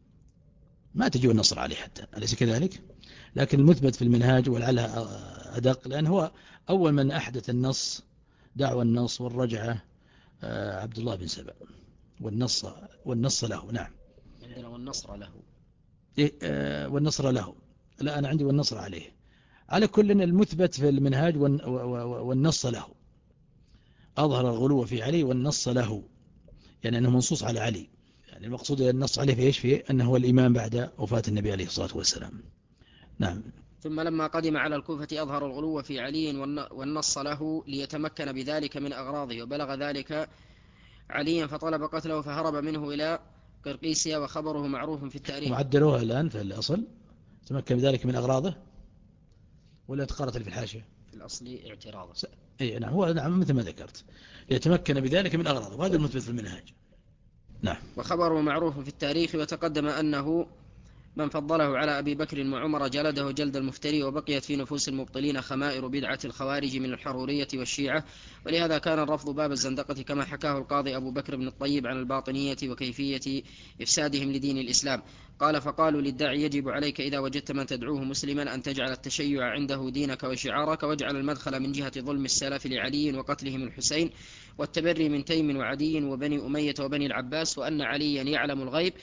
[SPEAKER 2] ما تجي النصر عليه حتى، أليس كذلك؟ لكن المثبت في المنهاج ولعلها أدق، لأن هو أول من أحدث النص دعوى النص والرجعة عبد الله بن سبأ، والنص والنص له. نعم
[SPEAKER 1] عندنا والنصر له.
[SPEAKER 2] إيه آه والنصر له، لا أنا عندي والنصر عليه. على كل المثبت في المنهاج والنص له. أظهر الغلو في علي والنص له، يعني أنه منصوص على علي، يعني المقصود النص عليه في إيش؟ في أنه هو الإمام بعد وفاة النبي عليه الصلاة والسلام. نعم.
[SPEAKER 1] ثم لما قدم على الكوفة أظهر الغلو في علي والنص له ليتمكن بذلك من أغراضه، وبلغ ذلك عليا فطلب قتله فهرب منه إلى قرقيسيا، وخبره معروف في التاريخ.
[SPEAKER 2] وعدلوها الآن في الأصل تمكن بذلك من أغراضه، ولا تقارت في الحاشية؟
[SPEAKER 1] في الأصل اعتراضه.
[SPEAKER 2] س... أي نعم، هو نعم مثل ما ذكرت ليتمكن بذلك من أغراضه، وهذا المثبت في المنهاج. نعم.
[SPEAKER 1] وخبره معروف في التاريخ، وتقدم أنه من فضله على أبي بكر وعمر جلده جلد المفتري، وبقيت في نفوس المبطلين خمائر بدعة الخوارج من الحرورية والشيعة، ولهذا كان الرفض باب الزندقة، كما حكاه القاضي أبو بكر بن الطيب عن الباطنية وكيفية إفسادهم لدين الإسلام. قال: فقالوا للداعي: يجب عليك إذا وجدت من تدعوه مسلما أن تجعل التشيع عنده دينك وشعارك، واجعل المدخل من جهة ظلم السلف لعلي وقتلهم الحسين، والتبري من تيم وعدي وبني أمية وبني العباس، وأن عليا يعلم الغيب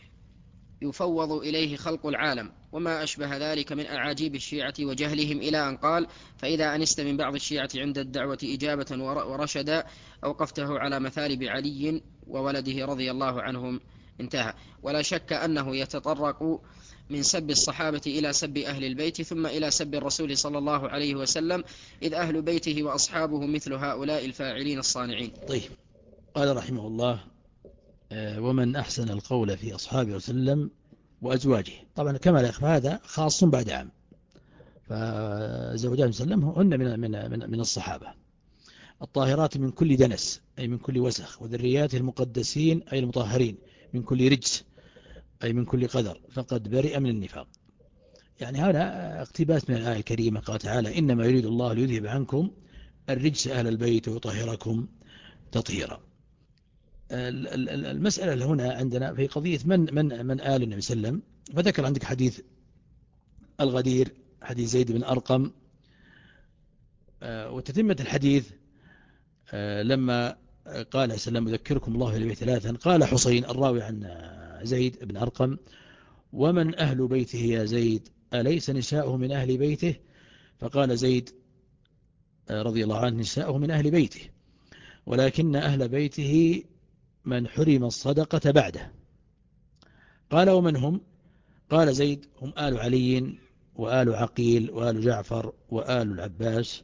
[SPEAKER 1] يفوض إليه خلق العالم، وما أشبه ذلك من أعاجيب الشيعة وجهلهم، إلى أن قال: فإذا أنست من بعض الشيعة عند الدعوة إجابة ورشدا أوقفته على مثالب علي وولده رضي الله عنهم. انتهى. ولا شك أنه يتطرق من سب الصحابة إلى سب أهل البيت، ثم إلى سب الرسول صلى الله عليه وسلم، إذ أهل بيته وأصحابه مثل هؤلاء الفاعلين الصانعين.
[SPEAKER 2] طيب، قال رحمه الله: ومن أحسن القول في أصحابه وسلم وأزواجه. طبعا كما لا يخفى هذا خاص بعد عام، فزوجات وسلم هن من من من الصحابة الطاهرات من كل دنس أي من كل وسخ، وذرياته المقدسين أي المطهرين من كل رجس أي من كل قدر، فقد برئ من النفاق. يعني هذا اقتباس من الآية الكريمة، قال تعالى: إنما يريد الله ليذهب عنكم الرجس أهل البيت ويطهركم تطهيرا. المسألة هنا عندنا في قضية من من من آل النبي صلى الله عليه وسلم، فذكر عندك حديث الغدير، حديث زيد بن أرقم، وتتمة الحديث لما قال سلام: أذكركم الله في البيت ثلاثا. قال حسين الراوي عن زيد بن أرقم: ومن أهل بيته يا زيد؟ أليس نساؤه من أهل بيته؟ فقال زيد رضي الله عنه: نساؤه من أهل بيته، ولكن أهل بيته من حرم الصدقة بعده. قال: ومن هم؟ قال زيد: هم آل علي وآل عقيل وآل جعفر وآل العباس.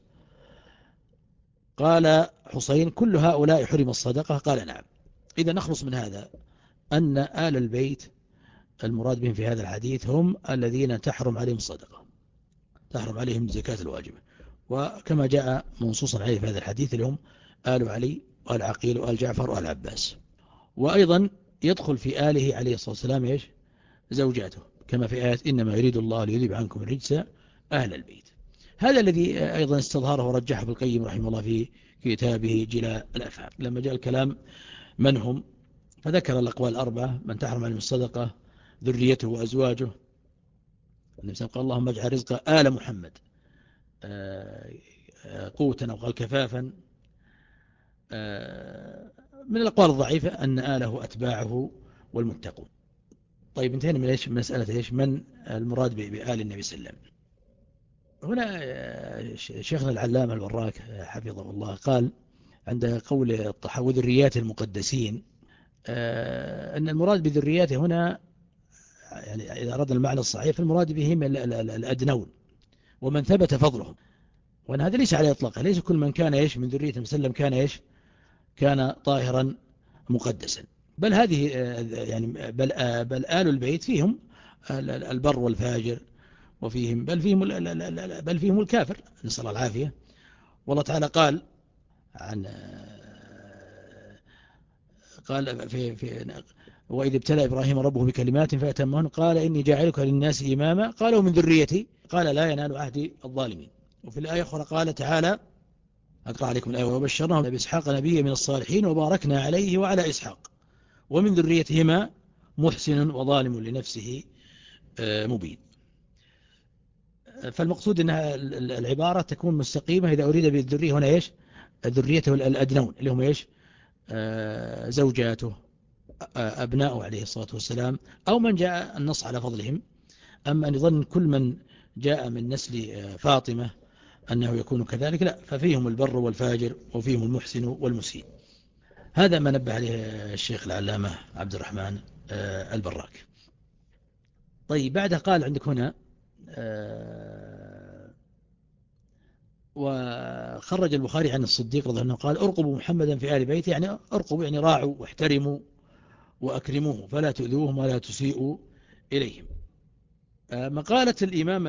[SPEAKER 2] قال حسين: كل هؤلاء حرم الصدقة؟ قال: نعم. إذا نخلص من هذا أن آل البيت المراد بهم في هذا الحديث هم الذين تحرم عليهم الصدقة، تحرم عليهم الزكاة الواجبة، وكما جاء منصوصا عليه في هذا الحديث لهم آل علي وآل عقيل وآل جعفر وآل عباس. وأيضا يدخل في آله عليه الصلاة والسلام إيش؟ زوجاته، كما في آية: إنما يريد الله ليذهب عنكم الرجس أهل البيت. هذا الذي أيضا استظهره ورجحه ابن القيم رحمه الله في كتابه جلاء الأفهام، لما جاء الكلام من هم، فذكر الأقوال الأربعة: من تحرم عليهم الصدقة، ذريته وأزواجه. النبي قال: اللهم اجعل رزق آل محمد قوتا، أو قال كفافا. من الأقوال الضعيفة أن آله أتباعه والمتقون. طيب، انتهينا من ايش؟ مسألة ايش؟ من المراد بآل النبي صلى الله عليه وسلم. هنا شيخنا العلامة الوراك حفظه الله قال عند قول الطحاوي: ذريات المقدسين، أن المراد بذرياته هنا، يعني إذا أردنا المعنى الصحيح، فالمراد بهم الأدنون ومن ثبت فضلهم، وأن هذا ليس على إطلاقه، ليس كل من كان ايش من ذرية مسلم كان ايش كان طاهرا مقدسا، بل هذه يعني بل, بل آل البيت فيهم البر والفاجر وفيهم بل فيهم بل فيهم الكافر، نسأل الله العافية. والله تعالى قال عن قال في في وإذ ابتلى إبراهيم ربه بكلمات فأتمهن قال إني جاعلك للناس إماما قال ومن ذريتي قال لا ينال عهد الظالمين. وفي الآية أخرى قال تعالى أقرأ عليكم الآية وبشرناه بإسحاق نبيا من الصالحين وباركنا عليه وعلى إسحاق ومن ذريتهما محسن وظالم لنفسه مبين. فالمقصود أنها العبارة تكون مستقيمة إذا أريد بالذرية هنا إيش؟ ذريته الأدنون اللي هم إيش؟ زوجاته أبناؤه عليه الصلاة والسلام أو من جاء النص على فضلهم. أما أن يظن كل من جاء من نسل فاطمة أنه يكون كذلك، لا، ففيهم البر والفاجر وفيهم المحسن والمسيء. هذا ما نبه عليه الشيخ العلامة عبد الرحمن البراك. طيب بعدها قال عندك هنا وخرج البخاري عن الصديق رضي الله عنه قال ارقبوا محمدا في آل بيته، يعني ارقبوا يعني راعوا واحترموا وأكرموه فلا تؤذوهم ولا تسيئوا إليهم. مقالة الإمام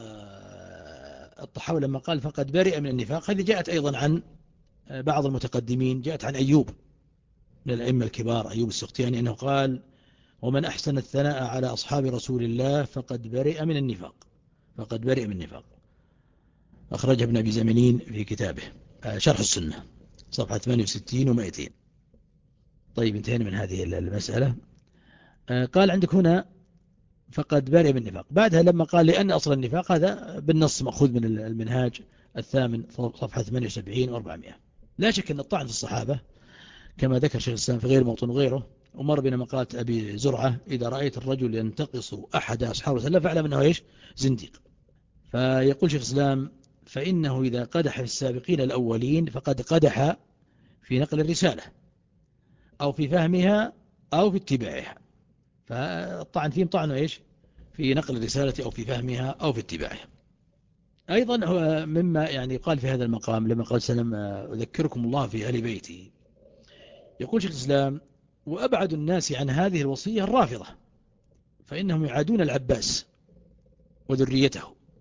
[SPEAKER 2] الطحاوي لما قال فقد برئ من النفاق هذه جاءت أيضا عن بعض المتقدمين، جاءت عن أيوب من الأئمة الكبار أيوب السختياني أنه قال ومن أحسن الثناء على أصحاب رسول الله فقد برئ من النفاق فقد برئ من النفاق. أخرجه ابن أبي زمنين في كتابه شرح السنة صفحة ثمانية وستين ومائتين. طيب انتهينا من هذه المسألة. قال عندك هنا فقد برئ من النفاق، بعدها لما قال لأن أصل النفاق هذا بالنص مأخوذ من المنهاج الثامن صفحة ثمانية وسبعين وأربعمائة. لا شك أن الطعن في الصحابة كما ذكر شيخ الإسلام في غير موطن غيره ومر بنا مقالة أبي زرعة إذا رأيت الرجل ينتقص أحد أصحابه صلى الله عليه وسلم فاعلم أنه إيش؟ زنديق. فيقول شيخ الإسلام فإنه إذا قدح في السابقين الأولين فقد قدح في نقل الرسالة أو في فهمها أو في اتباعها. فالطعن فيهم طعن إيش؟ في نقل الرسالة أو في فهمها أو في اتباعها. أيضا هو مما يعني قال في هذا المقام لما قال سلم أذكركم الله في أهل بيتي، يقول شيخ الإسلام وأبعد الناس عن هذه الوصية الرافضة فإنهم يعادون العباس وذريته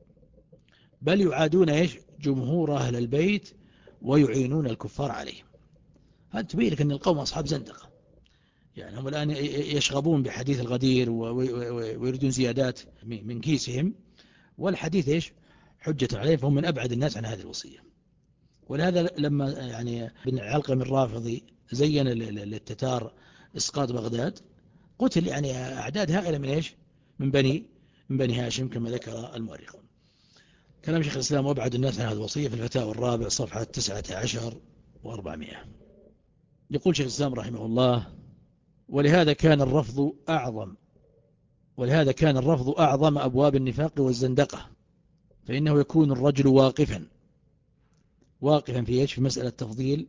[SPEAKER 2] بل يعادون إيش؟ جمهور أهل البيت ويعينون الكفار عليهم. هذا تبين لك أن القوم أصحاب زندقة، يعني هم الآن يشغبون بحديث الغدير ويريدون زيادات من كيسهم والحديث إيش؟ حجة عليه، فهم من أبعد الناس عن هذه الوصية. ولهذا لما يعني بن علقم الرافضي زين للتتار إسقاط بغداد قتل يعني أعداد هائلة من إيش؟ من بني من بني هاشم كما ذكر المؤرخون. كلام شيخ الإسلام وأبعد الناس عن هذه الوصية في الفتاوى الرابع صفحة تسعة عشر وأربعمائة. يقول شيخ الإسلام رحمه الله ولهذا كان الرفض أعظم ولهذا كان الرفض أعظم أبواب النفاق والزندقة، فإنه يكون الرجل واقفا واقفا في إيش؟ في مسألة تفضيل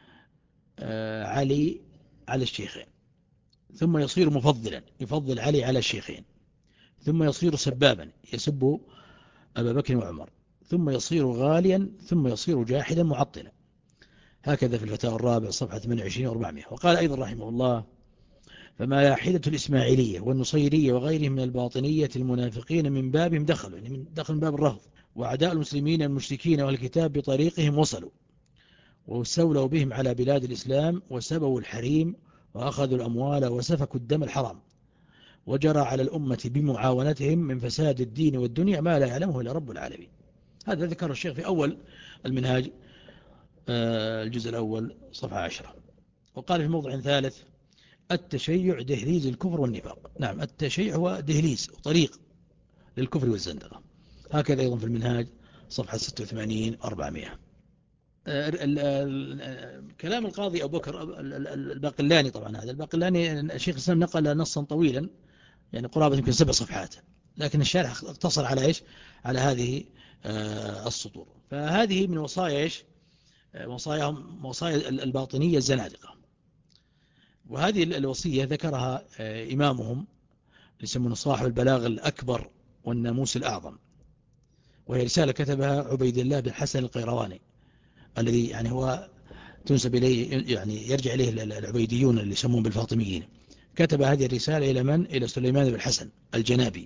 [SPEAKER 2] آه علي على الشيخين، ثم يصير مفضلا يفضل علي على الشيخين، ثم يصير سبابا يسب أبا بكر وعمر، ثم يصير غاليا، ثم يصير جاحدا معطلا. هكذا في الفتاوى الرابع صفحة ثمانية وعشرين وأربعمائة. وقال أيضا رحمه الله فما لاحدة الإسماعيلية والنصيرية وغيرهم من الباطنية المنافقين من بابهم دخلوا، يعني من دخل من باب الرفض، وأعداء المسلمين المشركين والكتاب بطريقهم وصلوا واستولوا بهم على بلاد الإسلام وسبوا الحريم وأخذوا الأموال وسفكوا الدم الحرام، وجرى على الأمة بمعاونتهم من فساد الدين والدنيا ما لا يعلمه إلا رب العالمين. هذا ذكر الشيخ في أول المنهاج الجزء الأول صفحة عشرة. وقال في موضع ثالث التشيع دهليز الكفر والنفاق. نعم، التشيع هو دهليز وطريق للكفر والزندقة. هكذا أيضا في المنهاج صفحة ستة وثمانين أربعمائة. كلام القاضي أبو بكر الباقلاني، طبعا هذا الباقلاني الشيخ الإسلام نقل نصا طويلا يعني قرابة يمكن سبع صفحات، لكن الشارح اقتصر على إيش؟ على هذه السطور. فهذه من وصايا إيش؟ وصاياهم وصايا الباطنية الزنادقة. وهذه الوصية ذكرها إمامهم يسمونه صاحب البلاغ الأكبر والناموس الأعظم، وهي رسالة كتبها عبيد الله بن حسن القيرواني الذي يعني هو تنسب إليه، يعني يرجع إليه العبيديون اللي يسمون بالفاطميين. كتب هذه الرسالة إلى من؟ إلى سليمان بن الحسن الجنابي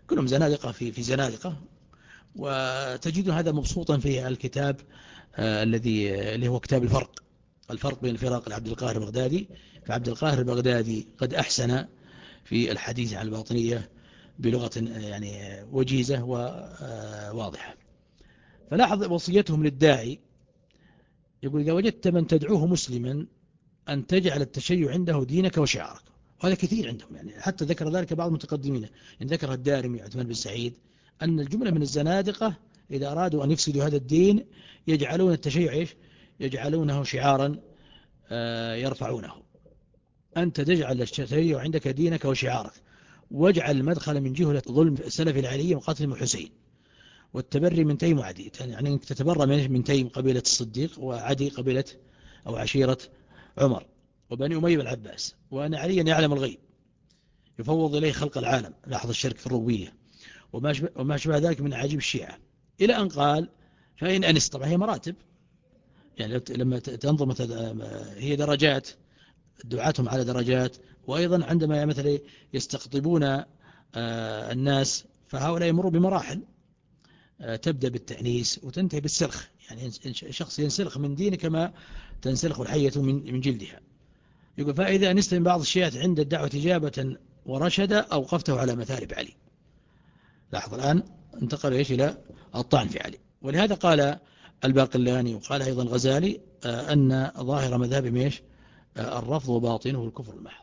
[SPEAKER 2] كلهم زنادقة في في زنادقة. وتجدون هذا مبسوطا في الكتاب آه الذي اللي هو كتاب الفرق الفرق بين الفرق لعبد القاهر البغدادي. فعبد القاهر البغدادي قد أحسن في الحديث عن الباطنية بلغة يعني وجيزة وواضحة. فلاحظ وصيتهم للداعي، يقول: إذا وجدت من تدعوه مسلما أن تجعل التشيع عنده دينك وشعارك. وهذا كثير عندهم، يعني حتى ذكر ذلك بعض المتقدمين، يعني ذكر الدارمي عثمان بن سعيد أن الجملة من الزنادقة إذا أرادوا أن يفسدوا هذا الدين يجعلون التشيع إيش؟ يجعلونه شعارا يرفعونه. أنت تجعل التشيع عندك دينك وشعارك، واجعل المدخل من جهة ظلم السلف العلي وقتل حسين والتبري من تيم وعدي، يعني أنك تتبرى من تيم قبيلة الصديق وعدي قبيلة أو عشيرة عمر وبني أمية والعباس، وأن عليا يعلم الغيب يفوض إليه خلق العالم. لاحظ الشرك في الربوبية وما شبه, وما شبه ذلك من عجيب الشيعة، إلى أن قال: فإن أنس، طبعا هي مراتب، يعني لما تنظر هي درجات، دعاتهم على درجات. وأيضا عندما مثلا يستقطبون الناس فهؤلاء يمروا بمراحل، تبدأ بالتأنيس وتنتهي بالسلخ، يعني شخص ينسلخ من دينه كما تنسلخ الحية من جلدها. يقول: فإذا أنست من بعض الشيعة عند الدعوة إجابة ورشد أوقفته على مثالب علي. لاحظ الآن انتقل إيش إلى الطعن في علي. ولهذا قال الباقلاني وقال أيضا الغزالي أن ظاهر مذهب إيش؟ الرفض وباطنه الكفر المحض.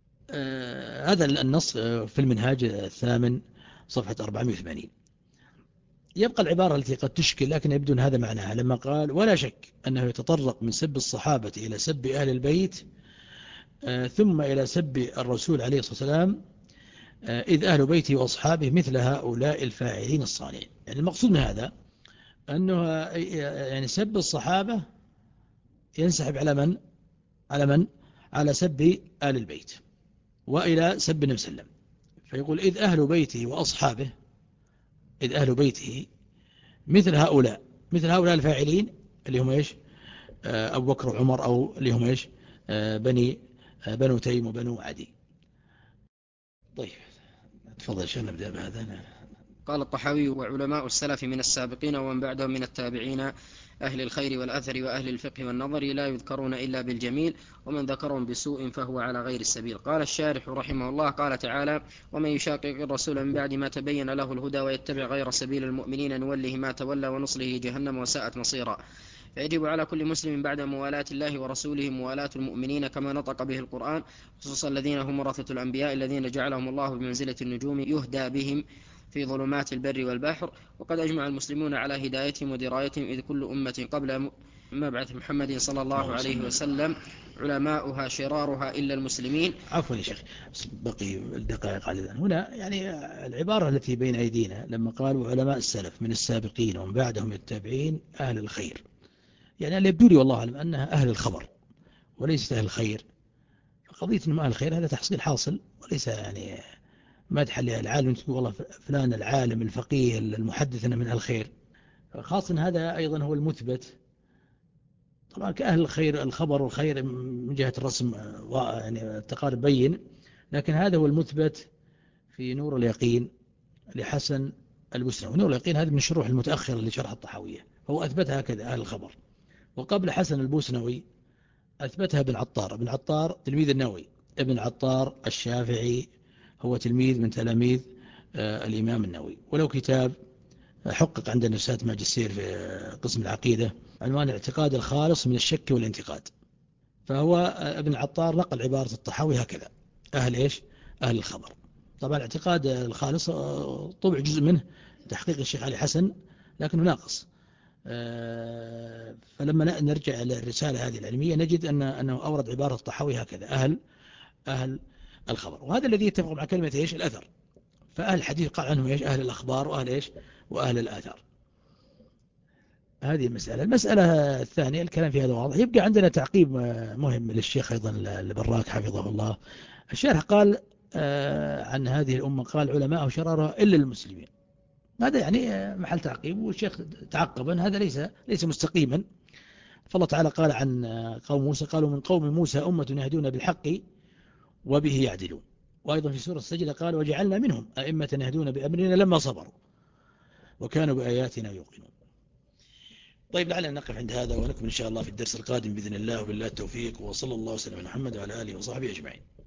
[SPEAKER 2] هذا النص في المنهاج الثامن صفحة أربعمائة وثمانين. يبقى العبارة التي قد تشكل لكن يبدو أن هذا معناها، لما قال: ولا شك أنه يتطرق من سب الصحابة إلى سب أهل البيت ثم إلى سب الرسول عليه الصلاة والسلام، إذ أهل بيته وأصحابه مثل هؤلاء الفاعلين الصالحين. يعني المقصود من هذا أنه يعني سب الصحابة ينسحب على من؟ على من؟ على سب آل البيت وإلى سب النبي صلى الله عليه وسلم. فيقول: إذ أهل بيته وأصحابه، إذ أهل بيته مثل هؤلاء مثل هؤلاء الفاعلين اللي هم إيش؟ أبو بكر وعمر، أو اللي هم إيش؟ بني بنو تيم وبنو عدي. طيب تفضل عشان نبدأ بهذا.
[SPEAKER 1] قال الطحاوي: وعلماء السلف من السابقين ومن بعدهم من التابعين أهل الخير والأثر وأهل الفقه والنظر لا يذكرون إلا بالجميل، ومن ذكرهم بسوء فهو على غير السبيل. قال الشارح رحمه الله: قال تعالى: ومن يشاقق الرسول من بعد ما تبين له الهدى ويتبع غير سبيل المؤمنين نوله ما تولى ونصله جهنم وساءت مصيرا. فيجب على كل مسلم بعد موالاة الله ورسوله موالاة المؤمنين كما نطق به القرآن، خصوصا الذين هم ورثة الأنبياء الذين جعلهم الله بمنزلة النجوم يهدى بهم في ظلمات البر والبحر. وقد أجمع المسلمون على هدايتهم ودرايتهم، إذ كل أمة قبل مبعث محمد صلى الله عليه وسلم علماؤها شرارها إلا المسلمين.
[SPEAKER 2] عفوا يا شيخ، بقي الدقائق على ذلك. هنا يعني العبارة التي بين أيدينا لما قالوا علماء السلف من السابقين ومن بعدهم التابعين أهل الخير، يعني اللي يبدو لي والله أعلم أنها أهل الخبر وليست أهل الخير. قضية أنهم أهل الخير هذا تحصيل حاصل، وليس يعني مدح للعالم تقول والله فلان العالم الفقيه المحدث أنه من أهل الخير، خاصة هذا أيضا هو المثبت. طبعا كأهل الخير الخبر والخير من جهة الرسم يعني التقارب بين، لكن هذا هو المثبت في نور اليقين لحسن البسنوي. نور اليقين هذه من الشروح المتأخرة لشرح الطحاوية، فهو أثبتها هكذا أهل الخبر. وقبل حسن البوسنوي أثبتها ابن عطار. ابن عطار تلميذ النووي، ابن عطار الشافعي هو تلميذ من تلاميذ الإمام النووي، ولو كتاب حقق عند نفسات ماجستير في قسم العقيدة عنوان الاعتقاد الخالص من الشك والانتقاد. فهو ابن عطار نقل عبارة الطحاوي هكذا: أهل إيش؟ أهل الخبر. طبعا الاعتقاد الخالص طبع جزء منه تحقيق الشيخ علي حسن لكنه ناقص. فلما نرجع إلى الرسالة هذه العلمية نجد أن أنه أورد عبارة الطحاوي هكذا: أهل أهل الخبر. وهذا الذي يتفق مع كلمة إيش؟ الأثر. فأهل الحديث قال عنهم إيش؟ أهل الأخبار وأهل إيش؟ وأهل الآثار. هذه المسألة. المسألة الثانية الكلام في هذا واضح. يبقى عندنا تعقيب مهم للشيخ أيضا البراك حفظه الله. الشارح قال عن هذه الأمة قال علماء شرارها إلا المسلمين. هذا يعني محل تعقيب، والشيخ تعقب أن هذا ليس ليس مستقيما. فالله تعالى قال عن قوم موسى: قالوا من قوم موسى أمة يهدون بالحق وبه يعدلون. وأيضا في سورة السجدة قال وجعلنا منهم أئمة يهدون بأمرنا لما صبروا وكانوا بآياتنا يوقنون. طيب لعلنا نقف عند هذا ونكمل إن شاء الله في الدرس القادم بإذن الله، وبالله التوفيق، وصلى الله وسلم على محمد وعلى آله وصحبه أجمعين.